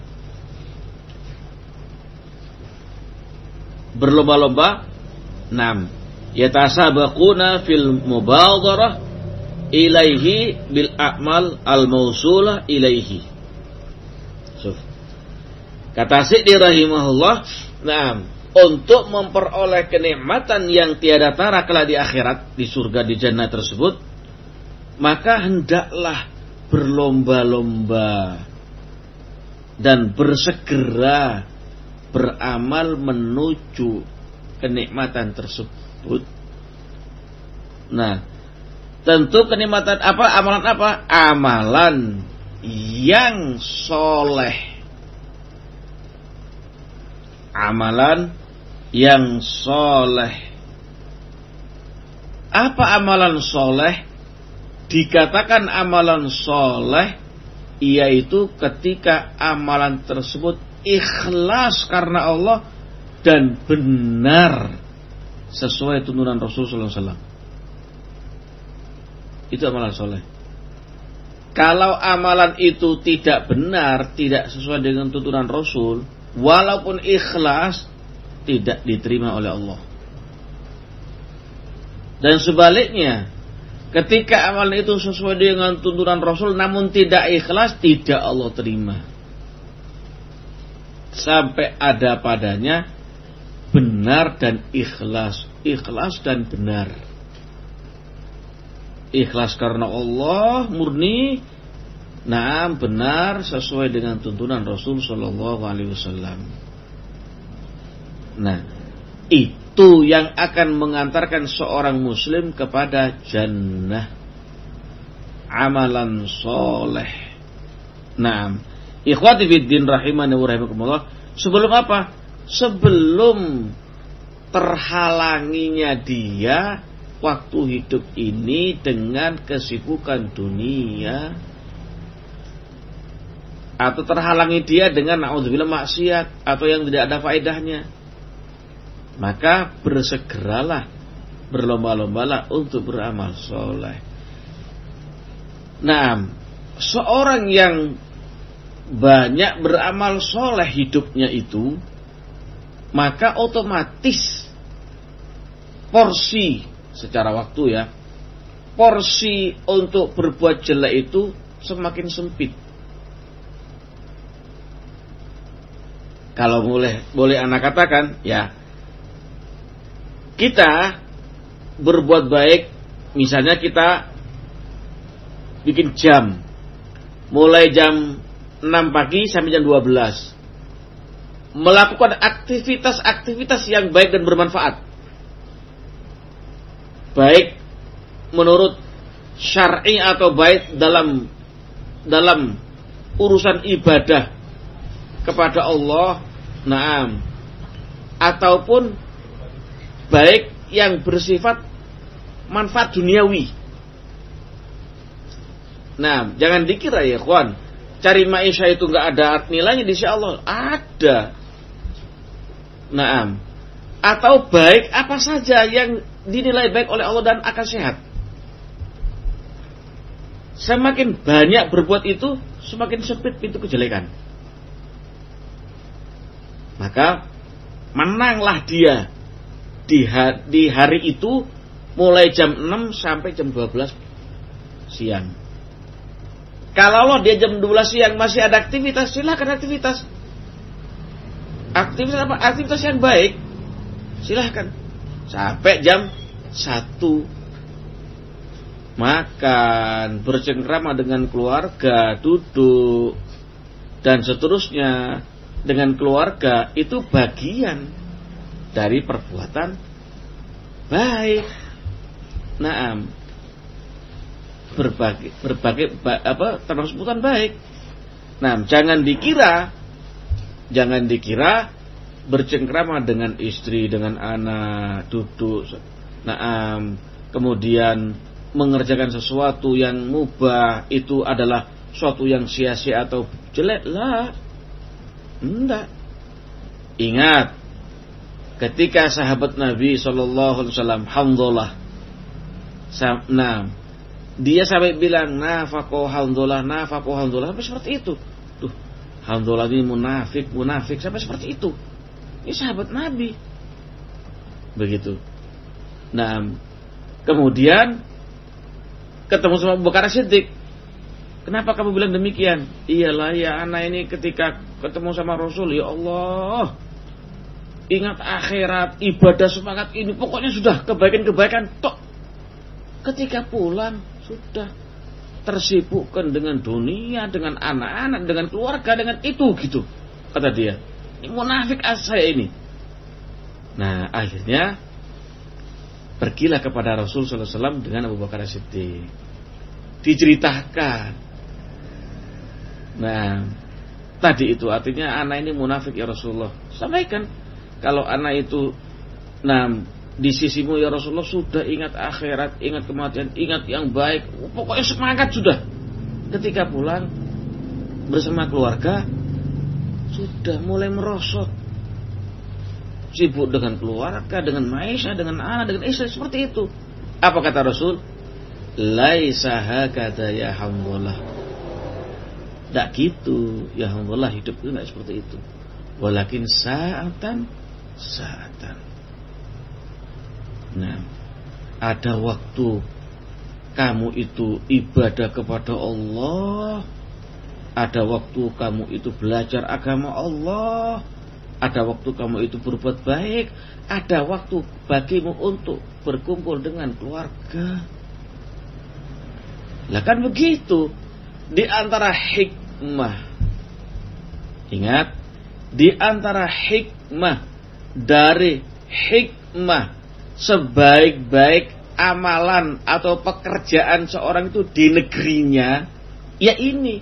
Berlomba-lomba. Nam. Yatasabaquna fil mubadharah ilaihi bil a'mal al-mausulah ilaihi. So, kata Sidi rahimahullah, nah, untuk memperoleh kenikmatan yang tiada tara kelak di akhirat, di surga, di jannah tersebut, maka hendaklah berlomba-lomba dan bersegera beramal menuju kenikmatan tersebut. Nah, tentu kenikmatan apa? Amalan apa? Amalan yang soleh. Amalan yang soleh. Apa amalan soleh? Dikatakan amalan soleh, yaitu ketika amalan tersebut ikhlas karena Allah dan benar sesuai tuntunan Rasulullah sallallahu alaihi wasallam. Itu amalan soleh. Kalau amalan itu tidak benar, tidak sesuai dengan tuntunan Rasul, walaupun ikhlas, tidak diterima oleh Allah. Dan sebaliknya, ketika amalan itu sesuai dengan tuntunan Rasul namun tidak ikhlas, tidak Allah terima. Sampai ada padanya benar dan ikhlas, ikhlas dan benar. Ikhlas karena Allah murni, nah benar sesuai dengan tuntunan Rasul sallallahu alaihi wasallam. Nah, itu yang akan mengantarkan seorang muslim kepada jannah. Amalan soleh. Nah, ikhwati fiddin rahimani wa rahimakumullah. Sebelum apa? Sebelum terhalanginya dia waktu hidup ini dengan kesibukan dunia, atau terhalangi dia dengan naudzubillah maksiat atau yang tidak ada faedahnya, maka bersegeralah, berlomba-lombalah untuk beramal soleh. Nah, seorang yang banyak beramal soleh hidupnya itu, maka otomatis porsi secara waktu ya, porsi untuk berbuat jelek itu semakin sempit. Kalau boleh boleh anak katakan ya, kita berbuat baik, misalnya kita bikin jam, mulai jam enam pagi sampai jam dua belas, melakukan aktivitas-aktivitas yang baik dan bermanfaat, baik menurut syar'i atau baik dalam dalam urusan ibadah kepada Allah, naam, ataupun baik yang bersifat manfaat duniawi. Nah, jangan dikira ya kawan, cari maisha itu enggak ada nilainya di sisi Allah, ada. Naam. Atau baik apa saja yang dinilai baik oleh Allah dan akan sehat. Semakin banyak berbuat itu, semakin sempit pintu kejelekan. Maka menanglah dia di hari, di hari itu mulai jam enam sampai jam dua belas siang. Kalau dia jam dua belas siang masih ada aktivitas, silakan aktivitas. Aktivitas apa? Aktivitas yang baik. Silahkan sampai jam satu, makan, bercengkrama dengan keluarga, duduk dan seterusnya dengan keluarga, itu bagian dari perbuatan baik. Naam, berbagai berbagai apa termasuk perbuatan baik. Nah, jangan dikira jangan dikira bercengkrama dengan istri, dengan anak, duduk, naam, kemudian mengerjakan sesuatu yang mubah itu adalah suatu yang sia-sia atau jelek lah. Enggak. Ingat, ketika sahabat Nabi sallallahu alaihi wasallam Hamdalah, nah, dia sampai bilang nafaqo Hamdalah, nafaqo Hamdalah, sampai seperti itu. Tuh, Hamdalah ini munafik, munafik, sampai seperti itu. Ini sahabat Nabi. Begitu. Nah, kemudian ketemu sama Abu Bakar Siddiq. Kenapa kamu bilang demikian? Iyalah ya, anak ini ketika ketemu sama Rasul, ya Allah, ingat akhirat, ibadah semangat ini, pokoknya sudah kebaikan-kebaikan tok. Ketika pulang sudah tersibukkan dengan dunia, dengan anak-anak, dengan keluarga, dengan itu gitu. Kata dia, ini munafik as saya ini. Nah, akhirnya pergilah kepada Rasul sallallahu alaihi wasallam dengan Abu Bakar As-Siddiq. Diceritakan. Nah, tadi itu artinya anak ini munafik ya Rasulullah. Sampaikan kalau anak itu, nah, di sisimu ya Rasulullah sudah ingat akhirat, ingat kematian, ingat yang baik, pokoknya semangat sudah. Ketika pulang bersama keluarga sudah mulai merosot, sibuk dengan keluarga, dengan maisha, dengan anak, dengan istri, seperti itu. Apa kata Rasul? Laisa hakadha ya Hamdullah. Tidak gitu ya Hamdullah, hidup itu tidak seperti itu. Walakin sa'atan sa'atan. Nah, ada waktu kamu itu ibadah kepada Allah, ada waktu kamu itu belajar agama Allah, ada waktu kamu itu berbuat baik, ada waktu bagimu untuk berkumpul dengan keluarga. Lah kan begitu. Di antara hikmah, ingat, di antara hikmah dari hikmah sebaik-baik amalan atau pekerjaan seorang itu di negerinya, ya ini.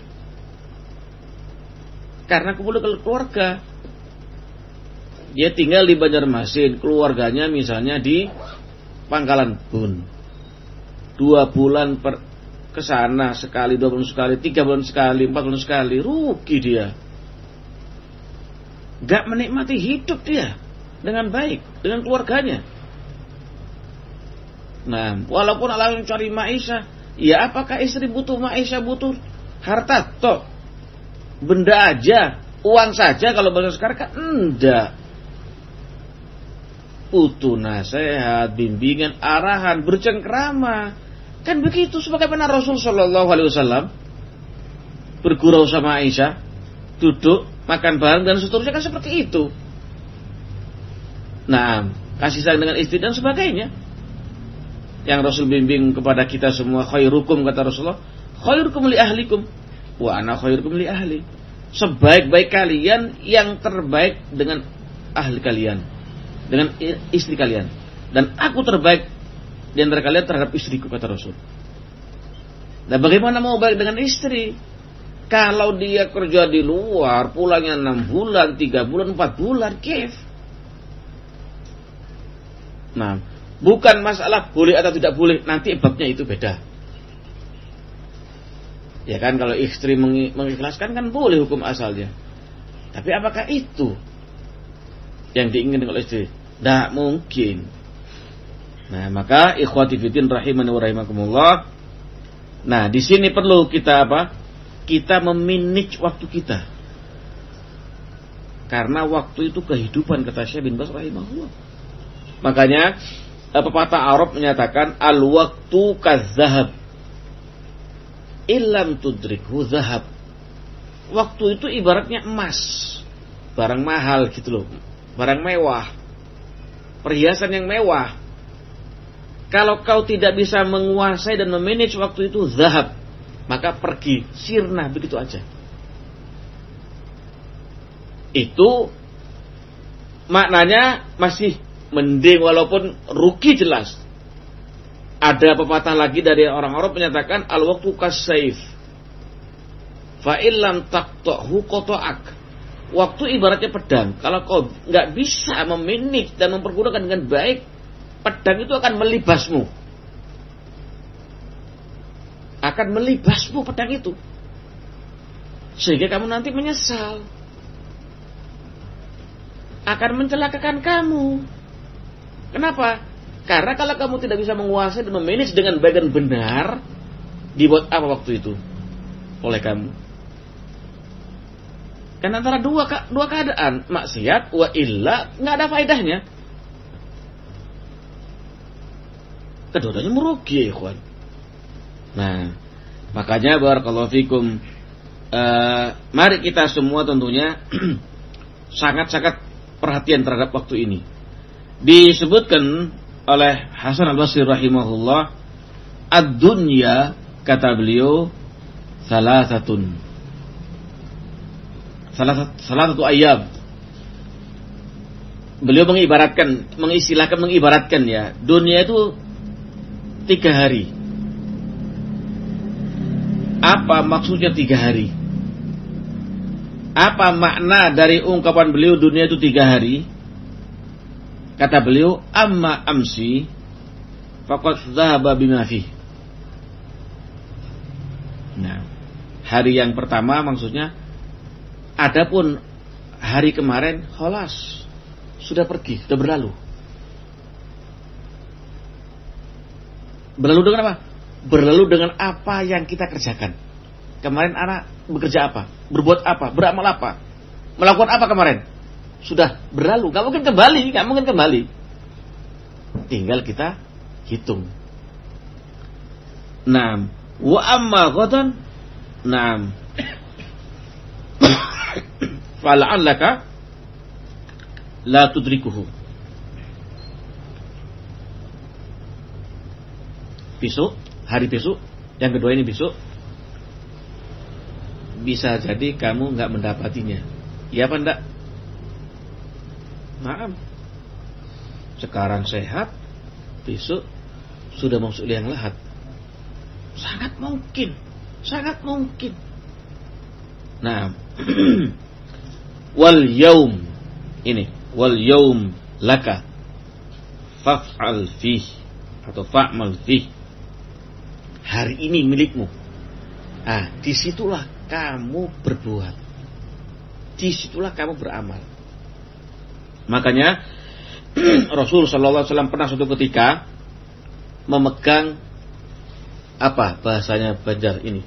Karena kumpul keluarga. Dia tinggal di Banjarmasin, keluarganya misalnya di Pangkalan Bun. Dua bulan per kesana sekali, dua bulan sekali, tiga bulan sekali, empat bulan sekali, rugi dia. Gak menikmati hidup dia dengan baik, dengan keluarganya. Nah, walaupun Allah mencari maisha, ya apakah istri butuh maisha, butuh harta? Toh, benda aja, uang saja kalau bahasa sekarang kan enggak. Butuh nasihat, bimbingan, arahan, bercengkrama. Kan begitu sebagaimana Rasul sallallahu alaihi wasallam bergurau sama Aisyah, duduk, makan bareng dan seterusnya, kan seperti itu. Nah, kasih sayang dengan istri dan sebagainya. Yang Rasul bimbing kepada kita semua, khairukum kata Rasulullah, khairukum li ahlikum wa ana khairukum li ahli. Sebaik-baik kalian yang terbaik dengan ahli kalian, dengan istri kalian, dan aku terbaik di antara kalian terhadap istriku kata Rasul. Nah, bagaimana mau baik dengan istri kalau dia kerja di luar, pulangnya enam bulan, tiga bulan, empat bulan, kif. Nah, bukan masalah boleh atau tidak boleh, nanti babnya itu beda. Ya kan, kalau istri mengikhlaskan kan boleh hukum asalnya. Tapi apakah itu yang diinginkan oleh istri? Tidak mungkin. Nah, maka ikhwati fiddin rahimani wa rahimakumullah. Nah, di sini perlu kita apa? Kita memanage waktu kita. Karena waktu itu kehidupan, kata Syekh bin Baz rahimahullah. Makanya pepatah Arab menyatakan al-waqtu kaz-zahab illam tudrikhu zahab. Waktu itu ibaratnya emas, barang mahal gitu loh, barang mewah, perhiasan yang mewah. Kalau kau tidak bisa menguasai dan memanage waktu itu, zahab, maka pergi, sirna begitu aja. Itu maknanya masih mending walaupun rugi jelas. Ada pepatah lagi dari orang Arab menyatakan al-waqtu kas-saif fa illam taqta'hu qata'ak. Waktu ibaratnya pedang. Kalau kau enggak bisa memanage dan mempergunakan dengan baik, pedang itu akan melibasmu. Akan melibasmu pedang itu. Sehingga kamu nanti menyesal. Akan mencelakakan kamu. Kenapa? Karena kalau kamu tidak bisa menguasai dan memanage dengan baik dan benar, dibuat apa waktu itu oleh kamu? Kan antara dua dua keadaan, maksiat wa illa, nggak ada faedahnya. Kedua-duanya merugi ya ikhwan. Nah, makanya barakallahu fikum, uh, mari kita semua tentunya sangat-sangat perhatian terhadap waktu ini. Disebutkan oleh Hasan al-Basri rahimahullah, ad-dunya, kata beliau, salasatun, salah salah satu ayam. beliau mengibaratkan, mengistilahkan, mengibaratkan ya, dunia itu tiga hari. Apa maksudnya tiga hari? Apa makna dari ungkapan beliau dunia itu tiga hari? Kata beliau, amma amsi faqad dhahaba bima fihi. Nah, hari yang pertama maksudnya, adapun hari kemarin kholas, sudah pergi, sudah berlalu. Berlalu dengan apa? Berlalu dengan apa yang kita kerjakan. Kemarin anak bekerja apa? Berbuat apa? Beramal apa? Melakukan apa kemarin? Sudah berlalu, gak mungkin kembali, gak mungkin kembali. Tinggal kita hitung. Naam, wa amma ghadan, naam, fala'allaka la tudrikuhu. Besok, hari besok, yang kedua ini besok, bisa jadi kamu nggak mendapatinya. Ya apa enggak? Maaf. Sekarang sehat, besok sudah masuk liang lahat. Sangat mungkin, sangat mungkin. Nah, wal yaum ini, wal yaum laka faf'al fih atau fa'mal fih. Hari ini milikmu. Ah, disitulah kamu berbuat. Disitulah kamu beramal. Makanya Rasul Sallallahu Alaihi Wasallam pernah suatu ketika memegang apa bahasanya Banjar ini?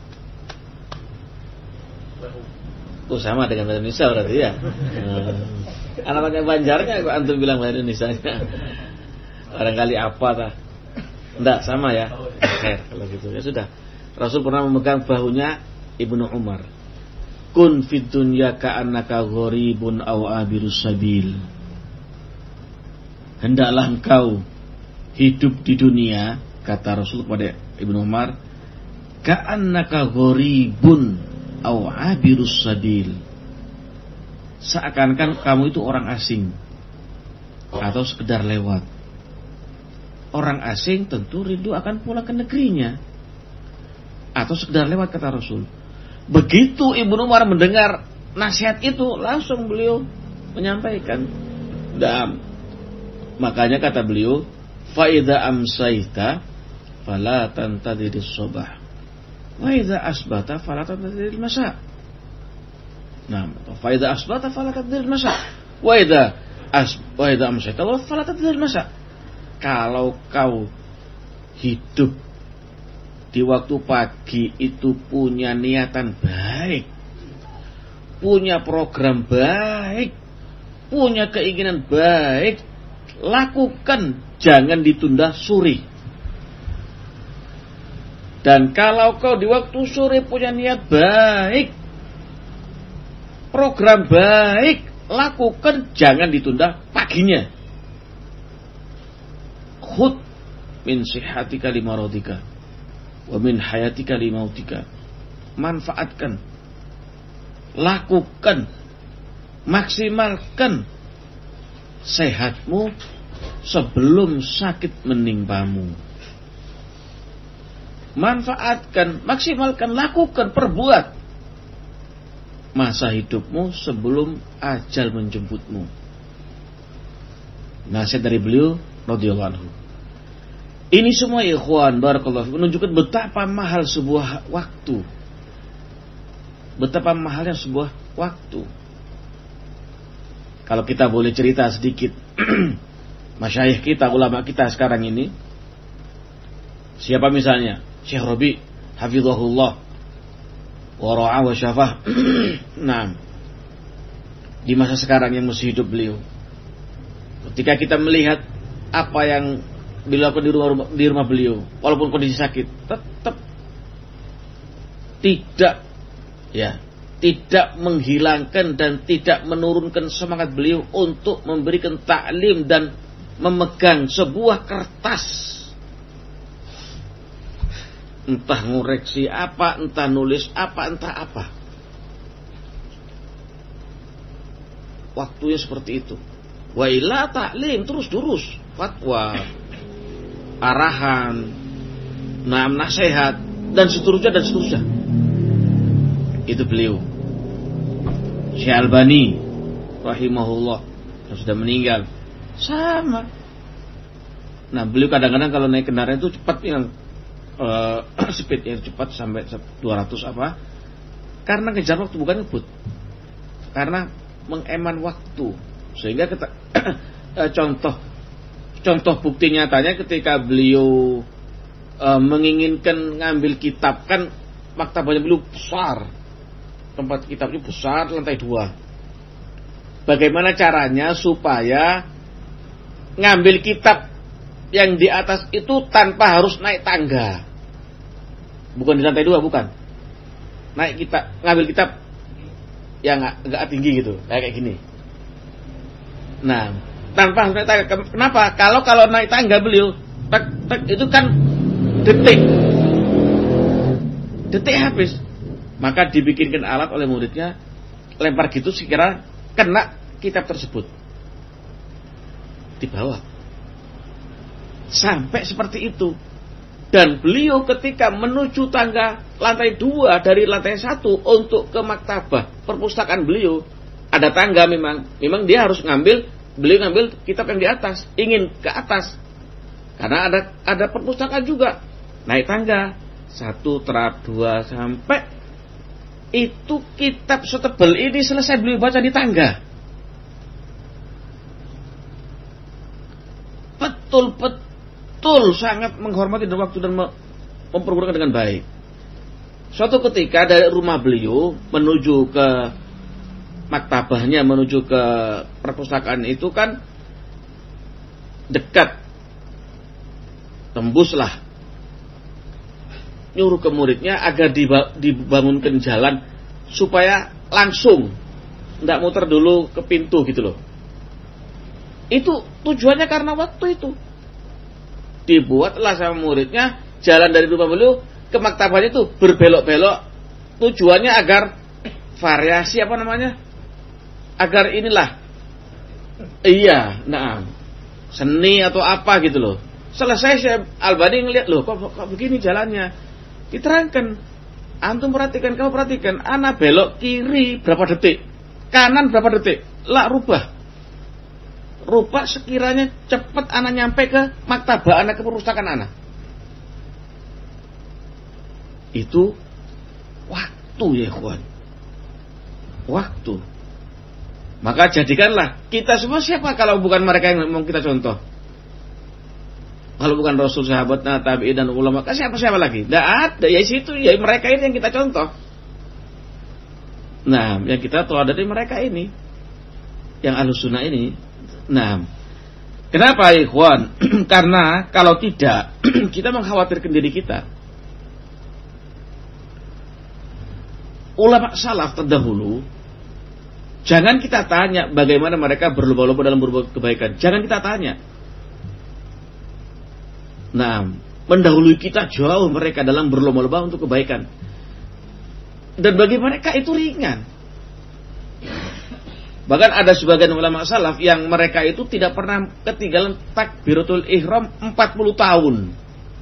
Oh, sama dengan bahasa Indonesia berarti ya. Hmm. Anak-anaknya Banjarnya kok antum bilang bahasa Indonesia. Barangkali apa tah? Enggak sama ya. Oke, kalau gitu ya sudah. Rasul pernah memegang bahunya Ibnu Umar. Kun fid dunya ka'annaka gharibun aw abirus sabil. Hendaklah engkau hidup di dunia, kata Rasul kepada Ibnu Umar, ka'annaka gharibun aw abirus sabil. Seakan-akan kamu itu orang asing atau sekedar lewat. Orang asing tentu rindu akan pulang ke negerinya atau sekedar lewat, kata Rasul. Begitu Ibnu Umar mendengar nasihat itu, langsung beliau menyampaikan. Dan makanya kata beliau, fa idza amsayta fala tantadhiris subah wa idza asbata fala tantadhiril masa. Nah, fa idza asbata fala tantadhiril masa wa idza as wa idza amsayta fala tantadhiril masa. Kalau kau hidup di waktu pagi itu punya niatan baik, punya program baik, punya keinginan baik, lakukan, jangan ditunda sore. Dan kalau kau di waktu sore punya niat baik, program baik, lakukan, jangan ditunda paginya. Khud min sihatika limaradika wa min hayatika limautika. Manfaatkan, lakukan, maksimalkan sehatmu sebelum sakit menimpamu. Manfaatkan, maksimalkan, lakukan, perbuat masa hidupmu sebelum ajal menjemputmu. Nasihat dari beliau radhiyallahu anhu. Ini semua ikhwan barakallahu menunjukkan betapa mahal sebuah waktu. Betapa mahalnya sebuah waktu. Kalau kita boleh cerita sedikit, masyayikh kita, ulama kita sekarang ini, siapa misalnya? Syekh Rabi hafizahullah wa ra'a wa syafah. Nah, di masa sekarang yang masih hidup beliau, ketika kita melihat apa yang dilakukan di rumah, di rumah beliau, walaupun kondisi sakit, tetap tidak ya, tidak menghilangkan dan tidak menurunkan semangat beliau untuk memberikan taklim dan memegang sebuah kertas, entah ngoreksi apa, entah nulis apa, entah apa. Waktunya seperti itu. Wa illa taklim, terus-terus fatwa, arahan, nah, nasihat dan seterusnya dan seterusnya. Itu beliau Syekh Albani rahimahullah yang sudah meninggal. Sama. Nah, beliau kadang-kadang kalau naik kendaraan itu cepat yang uh, speed yang cepat sampai dua ratus apa? Karena ngejar waktu, bukan ngebut. Karena mengeman waktu. Sehingga kita, contoh contoh bukti nyatanya ketika beliau uh, menginginkan ngambil kitab, kan maktabahnya beliau besar. Tempat kitabnya besar, lantai dua. Bagaimana caranya supaya ngambil kitab yang di atas itu tanpa harus naik tangga? Bukan di lantai dua, bukan. Naik kitab, ngambil kitab yang agak tinggi gitu, kayak gini. Nah, tanpa harus naik tangga. Kenapa? Kalau kalau naik tangga beliau, tek, tek, itu kan detik, detik habis. Maka dibikinkan alat oleh muridnya, lempar gitu sekira kena kitab tersebut, dibawa sampai seperti itu. Dan beliau ketika menuju tangga lantai dua dari lantai satu untuk ke maktabah perpustakaan beliau, ada tangga memang, memang dia harus ngambil, beliau ngambil kitab yang di atas, ingin ke atas, karena ada ada perpustakaan juga. Naik tangga satu terap dua sampai itu kitab setebal ini selesai beliau baca di tangga. Betul-betul Betul, sangat menghormati dan waktu dan mempergunakan dengan baik. Suatu ketika dari rumah beliau menuju ke maktabahnya, menuju ke perpustakaan itu kan dekat, tembuslah. Nyuruh ke muridnya agar dibangunkan jalan supaya langsung, tidak muter dulu ke pintu gitu loh. Itu tujuannya karena waktu itu. Dibuatlah sama muridnya jalan dari rumah beliau ke maktabahnya itu berbelok-belok, tujuannya agar variasi apa namanya, agar inilah iya, nah seni atau apa gitu loh. Selesai Syekh Albani ngeliat, loh kok, kok begini jalannya, diterangkan, antum perhatikan, kamu perhatikan, ana belok kiri berapa detik, kanan berapa detik, lah rubah Rupa sekiranya cepat anak nyampe ke maktabah anak, ke perpustakaan anak. Itu waktu ya kawan. Waktu. Maka jadikanlah kita semua siapa kalau bukan mereka yang mau kita contoh. Kalau bukan Rasul, sahabat, tabi'in dan ulama, siapa-siapa lagi? Tidak ada. Ya situ, ya mereka ini yang kita contoh. Nah, yang kita telah dari mereka ini, yang Ahlus Sunnah ini. Nah, kenapa ikhwan? Karena kalau tidak kita mengkhawatirkan diri kita. Ulama salaf terdahulu, jangan kita tanya bagaimana mereka berlomba-lomba dalam berbuat kebaikan. Jangan kita tanya. Nah, mendahului kita jauh mereka dalam berlomba-lomba untuk kebaikan. Dan bagi mereka itu ringan. Bahkan ada sebagian ulama salaf yang mereka itu tidak pernah ketinggalan takbiratul ihram empat puluh tahun.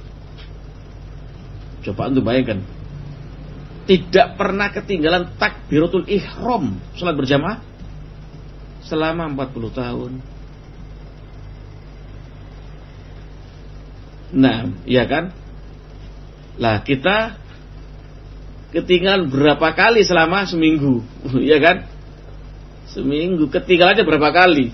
Coba untuk bayangkan. Tidak pernah ketinggalan takbiratul ihram salat berjamaah selama empat puluh tahun. Nah, iya kan? Lah kita ketinggalan berapa kali selama seminggu, iya kan? Seminggu, ketinggalan aja berapa kali.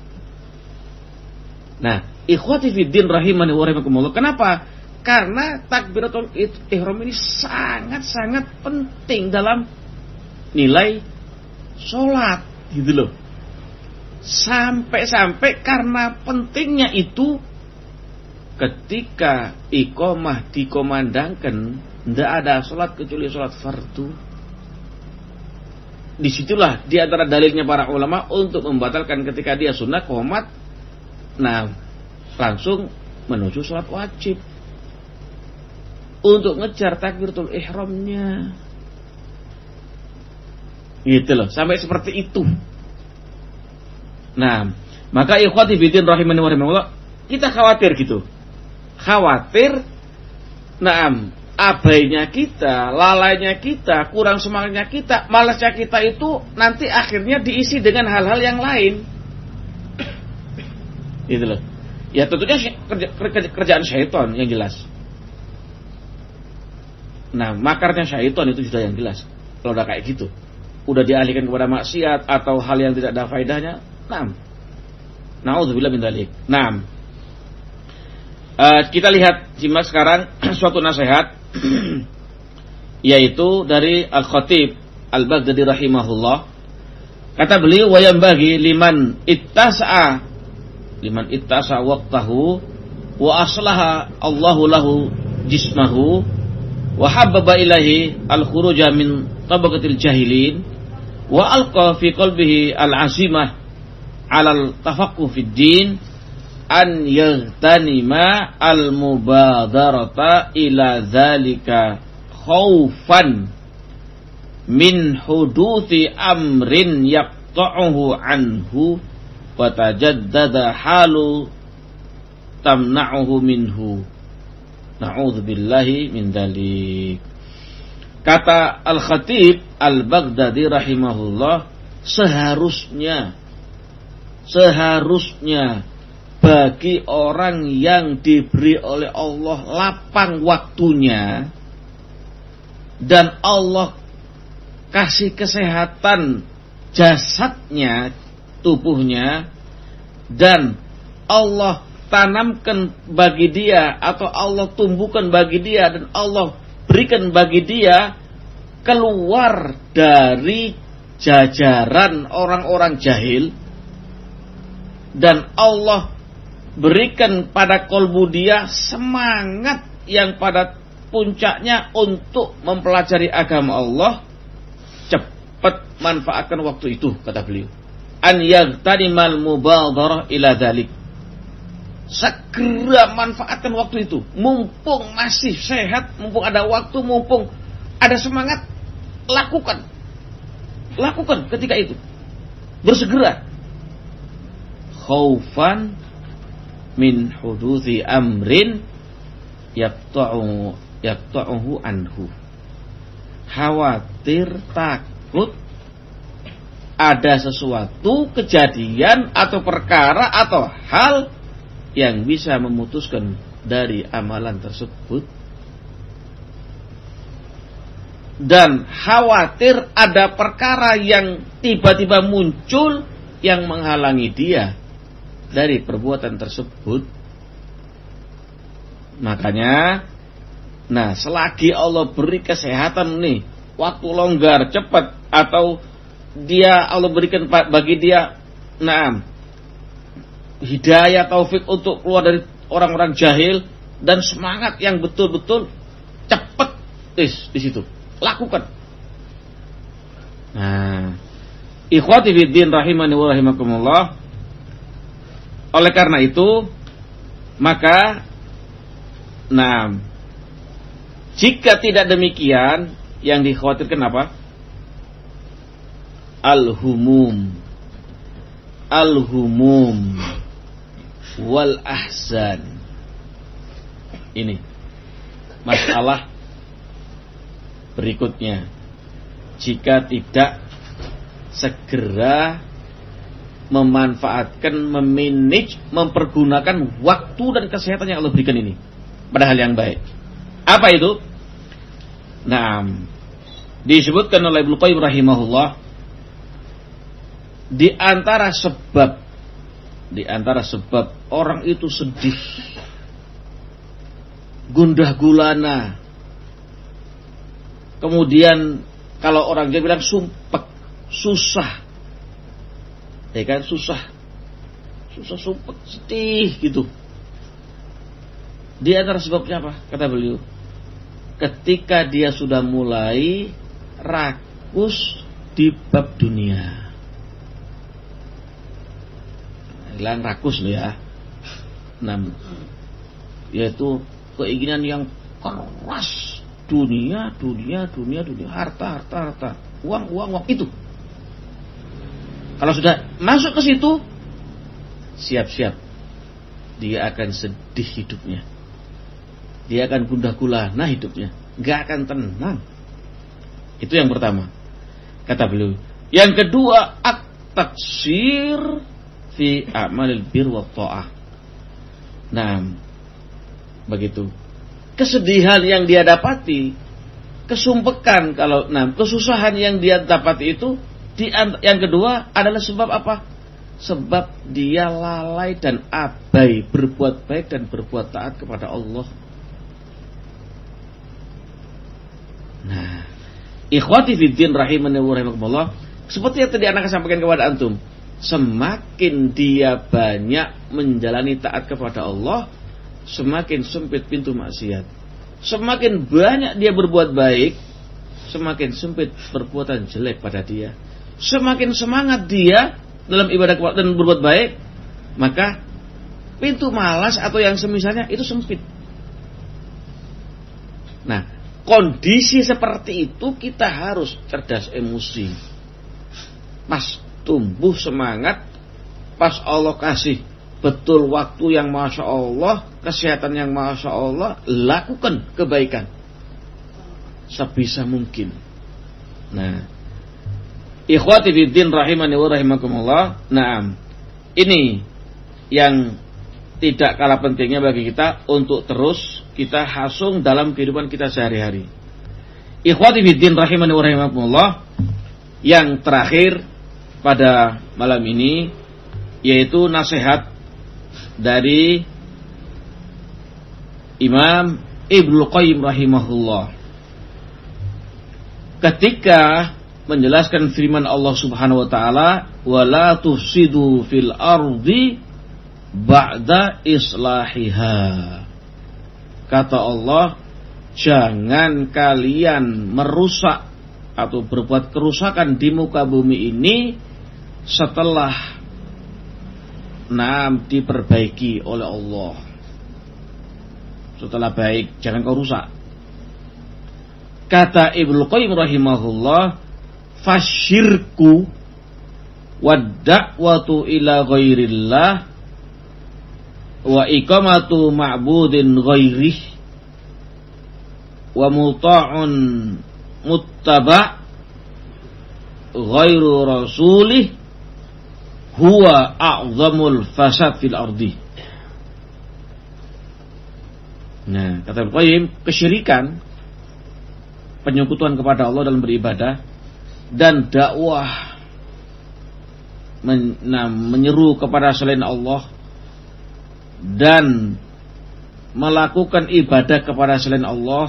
Nah, ikhwati fiddin rahimani wa rahimakumullah. Kenapa? Karena takbiratul ihram ini sangat-sangat penting dalam nilai sholat, gitu loh. Sampai-sampai karena pentingnya itu, ketika iqamah dikomandangkan, tidak ada sholat kecuali sholat fardu. Disitulah di antara dalilnya para ulama untuk membatalkan ketika dia sunnah qomat, nah langsung menuju sholat wajib untuk ngejar takbiratul ihramnya, gitu loh, sampai seperti itu. Nah, Maka ikhwati fillah rahimani wa rahimakumullah, kita khawatir gitu. Khawatir naam, abainya kita, lalainya kita, kurang semangatnya kita, malasnya kita itu nanti akhirnya diisi dengan hal-hal yang lain. Gitu loh. Ya tentunya kerja, kerja, kerjaan syaitan yang jelas. Nah, makarnya syaitan itu sudah yang jelas. Kalau udah kayak gitu, udah dialihkan kepada maksiat atau hal yang tidak ada faedahnya, naam. Na'udzubillah min dzalik. Naam. Uh, kita lihat simak sekarang suatu nasihat yaitu dari Al-Khatib Al-Baghdadi rahimahullah. Kata beliau, wa yanbaghi liman ittasa'a liman ittasa waqtahu wa aslaha Allahu lahu jismahu wa habbaba ilaihi al-khuruja min tabaqatil jahilin wa alqa fi qalbihi al-azimah 'ala al-tafaqquh fid din an yaghtanima al-mubadarata ila dzalika khaufan min huduthi amrin yaqta'uhu anhu wa tajaddada halu tamna'uhu minhu. Na'udzubillahi min dzalik. Kata Al-Khatib Al-Baghdadi rahimahullah, seharusnya seharusnya bagi orang yang diberi oleh Allah lapang waktunya dan Allah kasih kesehatan jasadnya, tubuhnya, dan Allah tanamkan bagi dia atau Allah tumbuhkan bagi dia dan Allah berikan bagi dia keluar dari jajaran orang-orang jahil, dan Allah berikan pada kolbu dia semangat yang pada puncaknya untuk mempelajari agama Allah, cepat manfaatkan waktu itu, kata beliau. An yaghtanimal mubadarah ila dzalik. Segera manfaatkan waktu itu, mumpung masih sehat, mumpung ada waktu, mumpung ada semangat, lakukan. Lakukan ketika itu. Bersegera. Khaufan min huduthi amrin yaqta'u yaqta'uhu anhu. Khawatir, takut ada sesuatu kejadian atau perkara atau hal yang bisa memutuskan dari amalan tersebut, dan khawatir ada perkara yang tiba-tiba muncul yang menghalangi dia dari perbuatan tersebut. Makanya, nah, selagi Allah beri kesehatan nih, waktu longgar, cepat, atau dia Allah berikan bagi dia, nah, hidayah, taufik untuk keluar dari orang-orang jahil, dan semangat yang betul-betul cepat, is di situ, lakukan. Nah, ikhwati fiddin rahimani wa rahimakumullah. Oleh karena itu, maka, nah, jika tidak demikian, yang dikhawatirkan apa? Al-humum, al-humum wal ahzan. Ini masalah berikutnya. Jika tidak segera memanfaatkan, memanage, mempergunakan waktu dan kesehatan yang Allah berikan ini pada hal yang baik. Apa itu? Nah, disebutkan oleh Ibnu Qayyim rahimahullah, di antara sebab di antara sebab orang itu sedih, gundah gulana, kemudian kalau orang dia bilang sumpek, susah, ya kan, susah, susah, sumpek, sedih gitu. Di antara sebabnya apa? Kata beliau, ketika dia sudah mulai rakus di bab dunia. Hilang rakus loh ya. Nah, yaitu keinginan yang keras, dunia, dunia, dunia, dunia, harta, harta, harta, uang, uang, uang itu. Kalau sudah masuk ke situ, siap-siap dia akan sedih hidupnya. Dia akan gundah gulana hidupnya, enggak akan tenang. Itu yang pertama. Kata beliau. Yang kedua, at-taksir fi a'malil bir wa ta'ah. Nah, begitu. Kesedihan yang dia dapati, kesumpekan kalau nah, kesusahan yang dia dapati itu di, yang kedua adalah sebab apa? Sebab dia lalai dan abai berbuat baik dan berbuat taat kepada Allah. Nah, ikhwati fiddin rahimani wa rahimakumullah, seperti yang tadi anak sampaikan kepada antum, semakin dia banyak menjalani taat kepada Allah, semakin sempit pintu maksiat. Semakin banyak dia berbuat baik, semakin sempit perbuatan jelek pada dia. Semakin semangat dia dalam ibadah dan berbuat baik, maka pintu malas atau yang semisalnya itu sempit. Nah, kondisi seperti itu kita harus cerdas emosi. Pas tumbuh semangat, pas Allah kasih betul waktu yang Masya Allah, kesehatan yang Masya Allah, lakukan kebaikan sebisa mungkin. Nah, ikhwati fiddin rahimani wa rahimakumullah. Nah, ini yang tidak kalah pentingnya bagi kita untuk terus kita hasung dalam kehidupan kita sehari-hari. Ikhwati fiddin rahimani wa rahimakumullah. Yang terakhir pada malam ini yaitu nasihat dari Imam Ibnu Qayyim rahimahullah ketika menjelaskan firman Allah Subhanahu wa taala, wala tufsidu fil ardi ba'da islahiha. Kata Allah, jangan kalian merusak atau berbuat kerusakan di muka bumi ini setelah nam diperbaiki oleh Allah. Setelah baik, jangan kau rusak. Kata Ibnu Qayyim rahimahullah, fasyirku wadda'watu ila ghairillah wa iqamatu ma'budin ghairih wa muta'un muttaba' ghairu rasulih huwa a'zamul fasad fil ardi. Nah, kata Ibnu Qayyim, kesyirikan, penyekutuan kepada Allah dalam beribadah dan dakwah men, nah, menyeru kepada selain Allah dan melakukan ibadah kepada selain Allah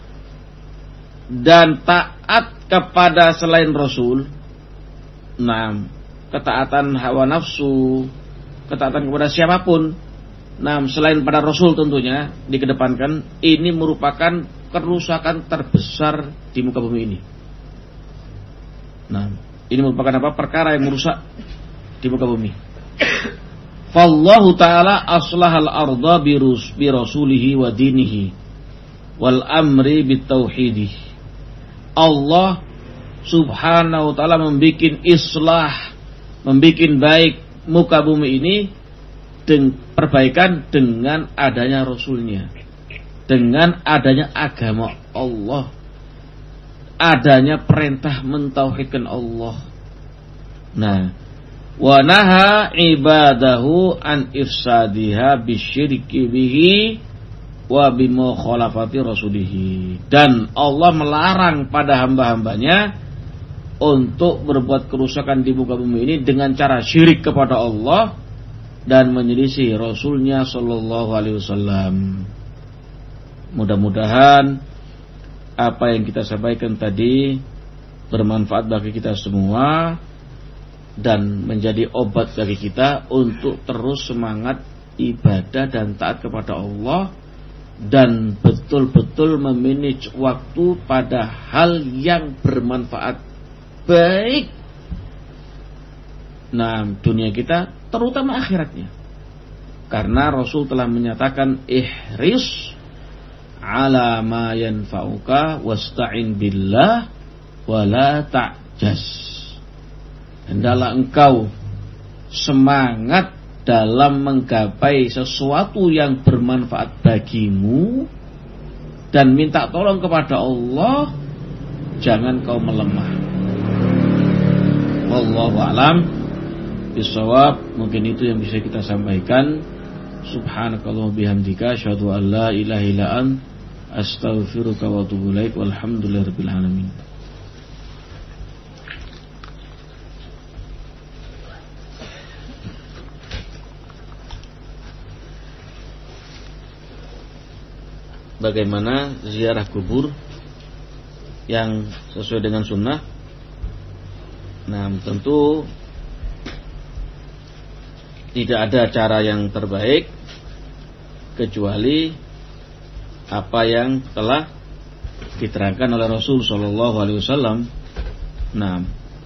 dan taat kepada selain Rasul. Nah, ketaatan hawa nafsu, ketaatan kepada siapapun, nah selain pada Rasul tentunya dikedepankan, ini merupakan kerusakan terbesar di muka bumi ini. Nah, ini merupakan apa? Perkara yang merusak di muka bumi. Fallahu ta'ala aslahal arda birus bi rasulihi wa dinihi wal amri bit tauhidih. Allah Subhanahu wa ta'ala membikin islah, membikin baik muka bumi ini dengan perbaikan dengan adanya Rasulnya, dengan adanya agama Allah, adanya perintah mentauhidkan Allah. Nah, wa naha ibadahu an ifsadiha bisyirki bihi wa bimukhalafati rasulihi. Dan Allah melarang pada hamba-hambanya untuk berbuat kerusakan di muka bumi ini dengan cara syirik kepada Allah dan menyelisih Rasulnya sallallahu alaihi wasallam. Mudah-mudahan apa yang kita sampaikan tadi bermanfaat bagi kita semua dan menjadi obat bagi kita untuk terus semangat ibadah dan taat kepada Allah dan betul-betul memanage waktu pada hal yang bermanfaat baik nah dunia kita terutama akhiratnya. Karena Rasul telah menyatakan ihris ala ma yanfa'uka wasta'in billah wala ta'jas. Hendaklah engkau semangat dalam menggapai sesuatu yang bermanfaat bagimu dan minta tolong kepada Allah, jangan kau melemah. Wallahu a'lam bishawab. Mungkin itu yang bisa kita sampaikan. Subhanakallah bihamdika asyhadu an la ilaha illa ant astaghfiruka wa atubu ilaik. Walhamdulillahirabbil alamin. Bagaimana ziarah kubur yang sesuai dengan sunnah? Nah, tentu tidak ada cara yang terbaik kecuali apa yang telah diterangkan oleh Rasul Shallallahu Alaihi Wasallam. Nah,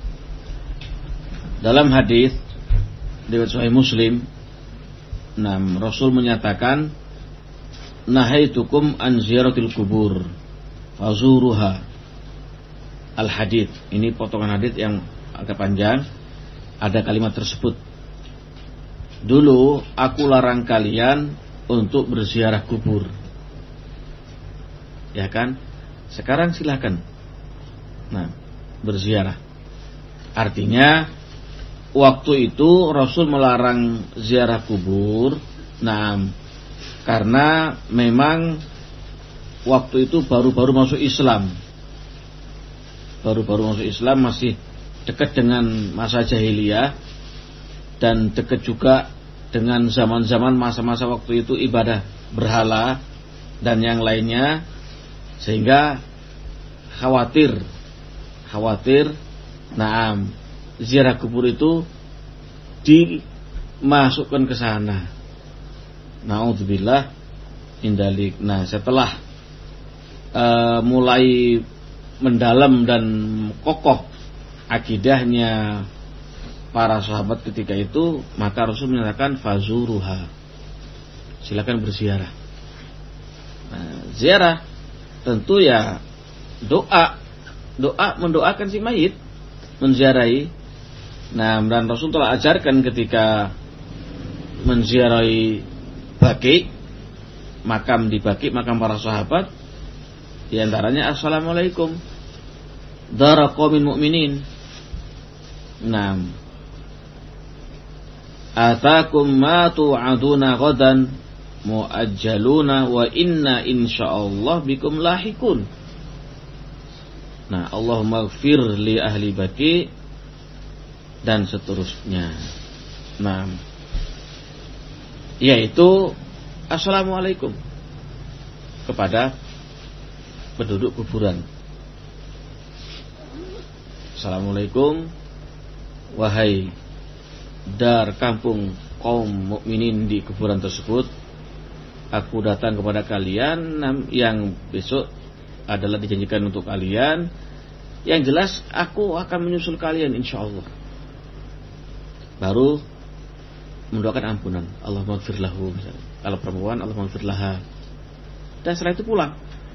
dalam hadis riwayat Sahih Muslim, nah, Rasul menyatakan, nahaitukum an ziyaratil kubur fazuruha. Al hadits. Ini potongan hadits yang agak panjang. Ada kalimat tersebut. Dulu aku larang kalian untuk berziarah kubur. Ya kan? Sekarang silakan. Nah, berziarah. Artinya waktu itu Rasul melarang ziarah kubur. Nah, karena memang waktu itu baru-baru masuk Islam. Baru-baru masuk Islam, masih dekat dengan masa jahiliyah dan dekat juga dengan zaman-zaman masa-masa waktu itu ibadah berhala dan yang lainnya, sehingga khawatir khawatir naam ziarah kubur itu dimasukkan ke sana. Na'udzubillah indalik. Nah, setelah uh, mulai mendalam dan kokoh akidahnya para sahabat ketika itu, maka Rasul menyatakan fazuruha, silakan berziarah. Nah, ziarah tentu ya doa, doa mendoakan si mayit, menziarahi. Nah, dan Rasul telah ajarkan ketika menziarahi Baqi, makam di Baqi, makam para sahabat, di antaranya assalamualaikum dara qaumin mu'minin. Naam. Atakum ma tu'aduna ghadan muajjaluna wa inna insyaallah bikum lahikun. Nah, Allahumma ighfir li ahli Baqi dan seterusnya. Nah, yaitu assalamualaikum kepada penduduk kuburan. Assalamualaikum wahai dar kampung kaum mukminin di kuburan tersebut, aku datang kepada kalian yang besok adalah dijanjikan untuk kalian. Yang jelas aku akan menyusul kalian insyaallah. Baru mendoakan ampunan, Allahumma ighfir lahu. Kalau perempuan, Allahumma ighfir laha. Dan setelah itu pulang.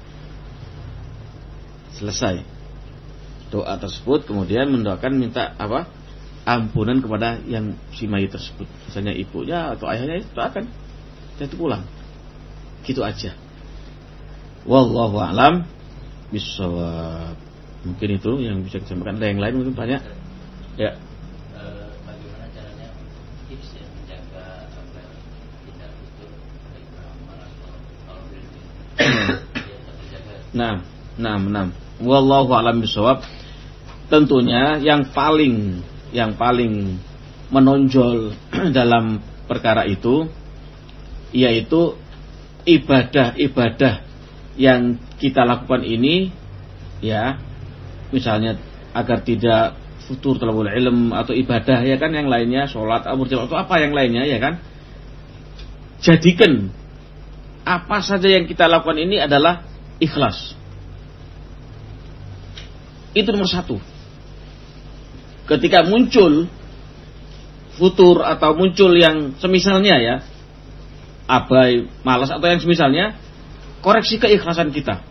Selesai doa tersebut, kemudian mendoakan minta apa? Ampunan kepada yang si mayit tersebut. Misalnya ibunya atau ayahnya, itu doakan. Dan itu pulang. Gitu aja. Wallahu a'lam bishawab. Mungkin itu yang bisa kita sampaikan. Ada yang lain mungkin banyak. Ya. Nah, nah, nah. Wallahu a'lam bishawab. Tentunya yang paling yang paling menonjol dalam perkara itu yaitu ibadah-ibadah yang kita lakukan ini, ya, misalnya agar tidak futur talabul ilm atau ibadah, ya kan, yang lainnya, sholat, amur jamaah atau apa yang lainnya, ya kan, jadikan apa saja yang kita lakukan ini adalah ikhlas. Itu nomor satu. Ketika muncul futur atau muncul yang semisalnya, ya, abai, malas atau yang semisalnya, koreksi keikhlasan kita.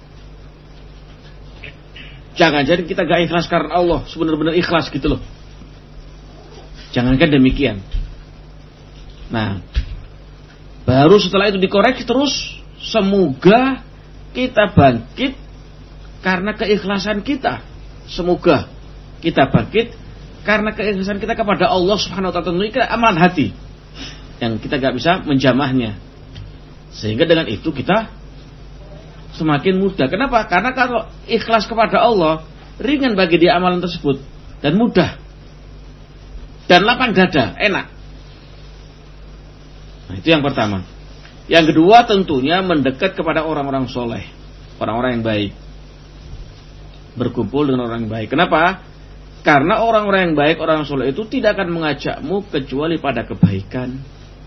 Jangan jadi kita gak ikhlas karena Allah, sebenar-benar ikhlas gitu loh. Jangankan demikian. Nah, baru setelah itu dikoreksi terus, semoga kita bangkit karena keikhlasan kita. Semoga kita bangkit karena keikhlasan kita kepada Allah Subhanahu wa taala. Tentunya kita amalan hati yang kita gak bisa menjamahnya. Sehingga dengan itu kita semakin mudah. Kenapa? Karena kalau ikhlas kepada Allah, ringan bagi dia amalan tersebut dan mudah. Dan lapang dada, enak. Nah, itu yang pertama. Yang kedua tentunya mendekat kepada orang-orang soleh, orang-orang yang baik. Berkumpul dengan orang yang baik. Kenapa? Karena orang-orang yang baik, orang soleh itu tidak akan mengajakmu kecuali pada kebaikan.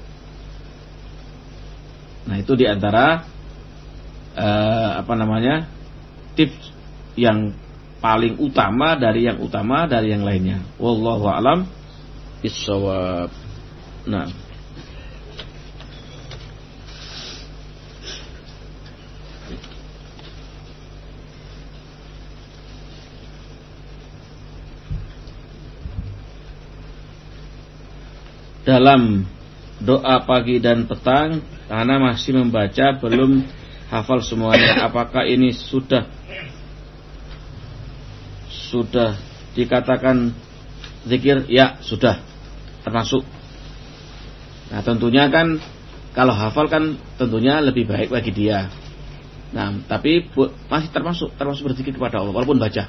Nah, itu diantara uh, apa namanya tips yang paling utama dari yang utama dari yang lainnya. Wallahu a'lam bissawab. Nah, dalam doa pagi dan petang, karena masih membaca belum hafal semuanya. Apakah ini sudah sudah dikatakan zikir? Ya, sudah termasuk. Nah, tentunya kan kalau hafal kan tentunya lebih baik bagi dia. Nah, tapi bu, masih termasuk termasuk berzikir kepada Allah walaupun baca.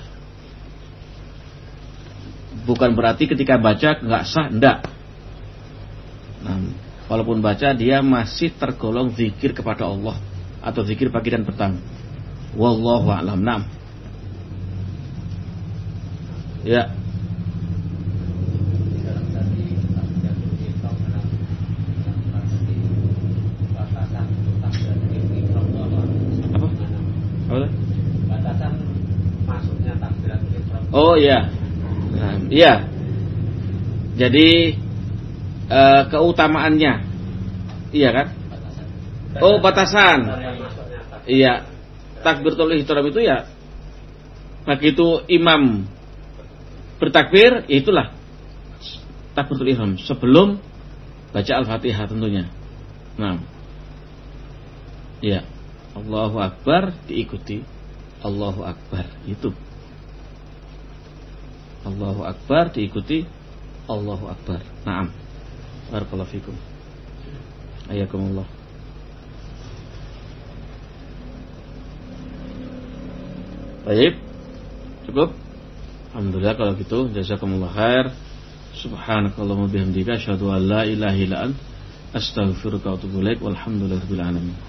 Bukan berarti ketika baca enggak sah, enggak. Nah, walaupun baca dia masih tergolong zikir kepada Allah atau zikir pagi dan petang. Wallahu a'lam. Naam. Ya. Apa? Apa? Batasan masuknya takbiratul ihram. Oh iya. Nah, iya. Jadi Uh, keutamaannya, iya kan? Oh, batasan. Iya, takbiratul ihram itu ya, begitu imam bertakbir, itulah takbiratul ihram sebelum baca al-fatihah tentunya. Nah, iya, Allahu Akbar diikuti Allahu Akbar itu. Allahu Akbar diikuti Allahu Akbar. Naam. Barakallahu fikum. Ayakumullah. Baik. Cukup. Alhamdulillah kalau gitu. Jazakumullah khair. Subhanakallahumma bihamdika asyhadu an la ilaha illa anta astaghfiruka wa atubu ilaik. Walhamdulillahirabbil alamin.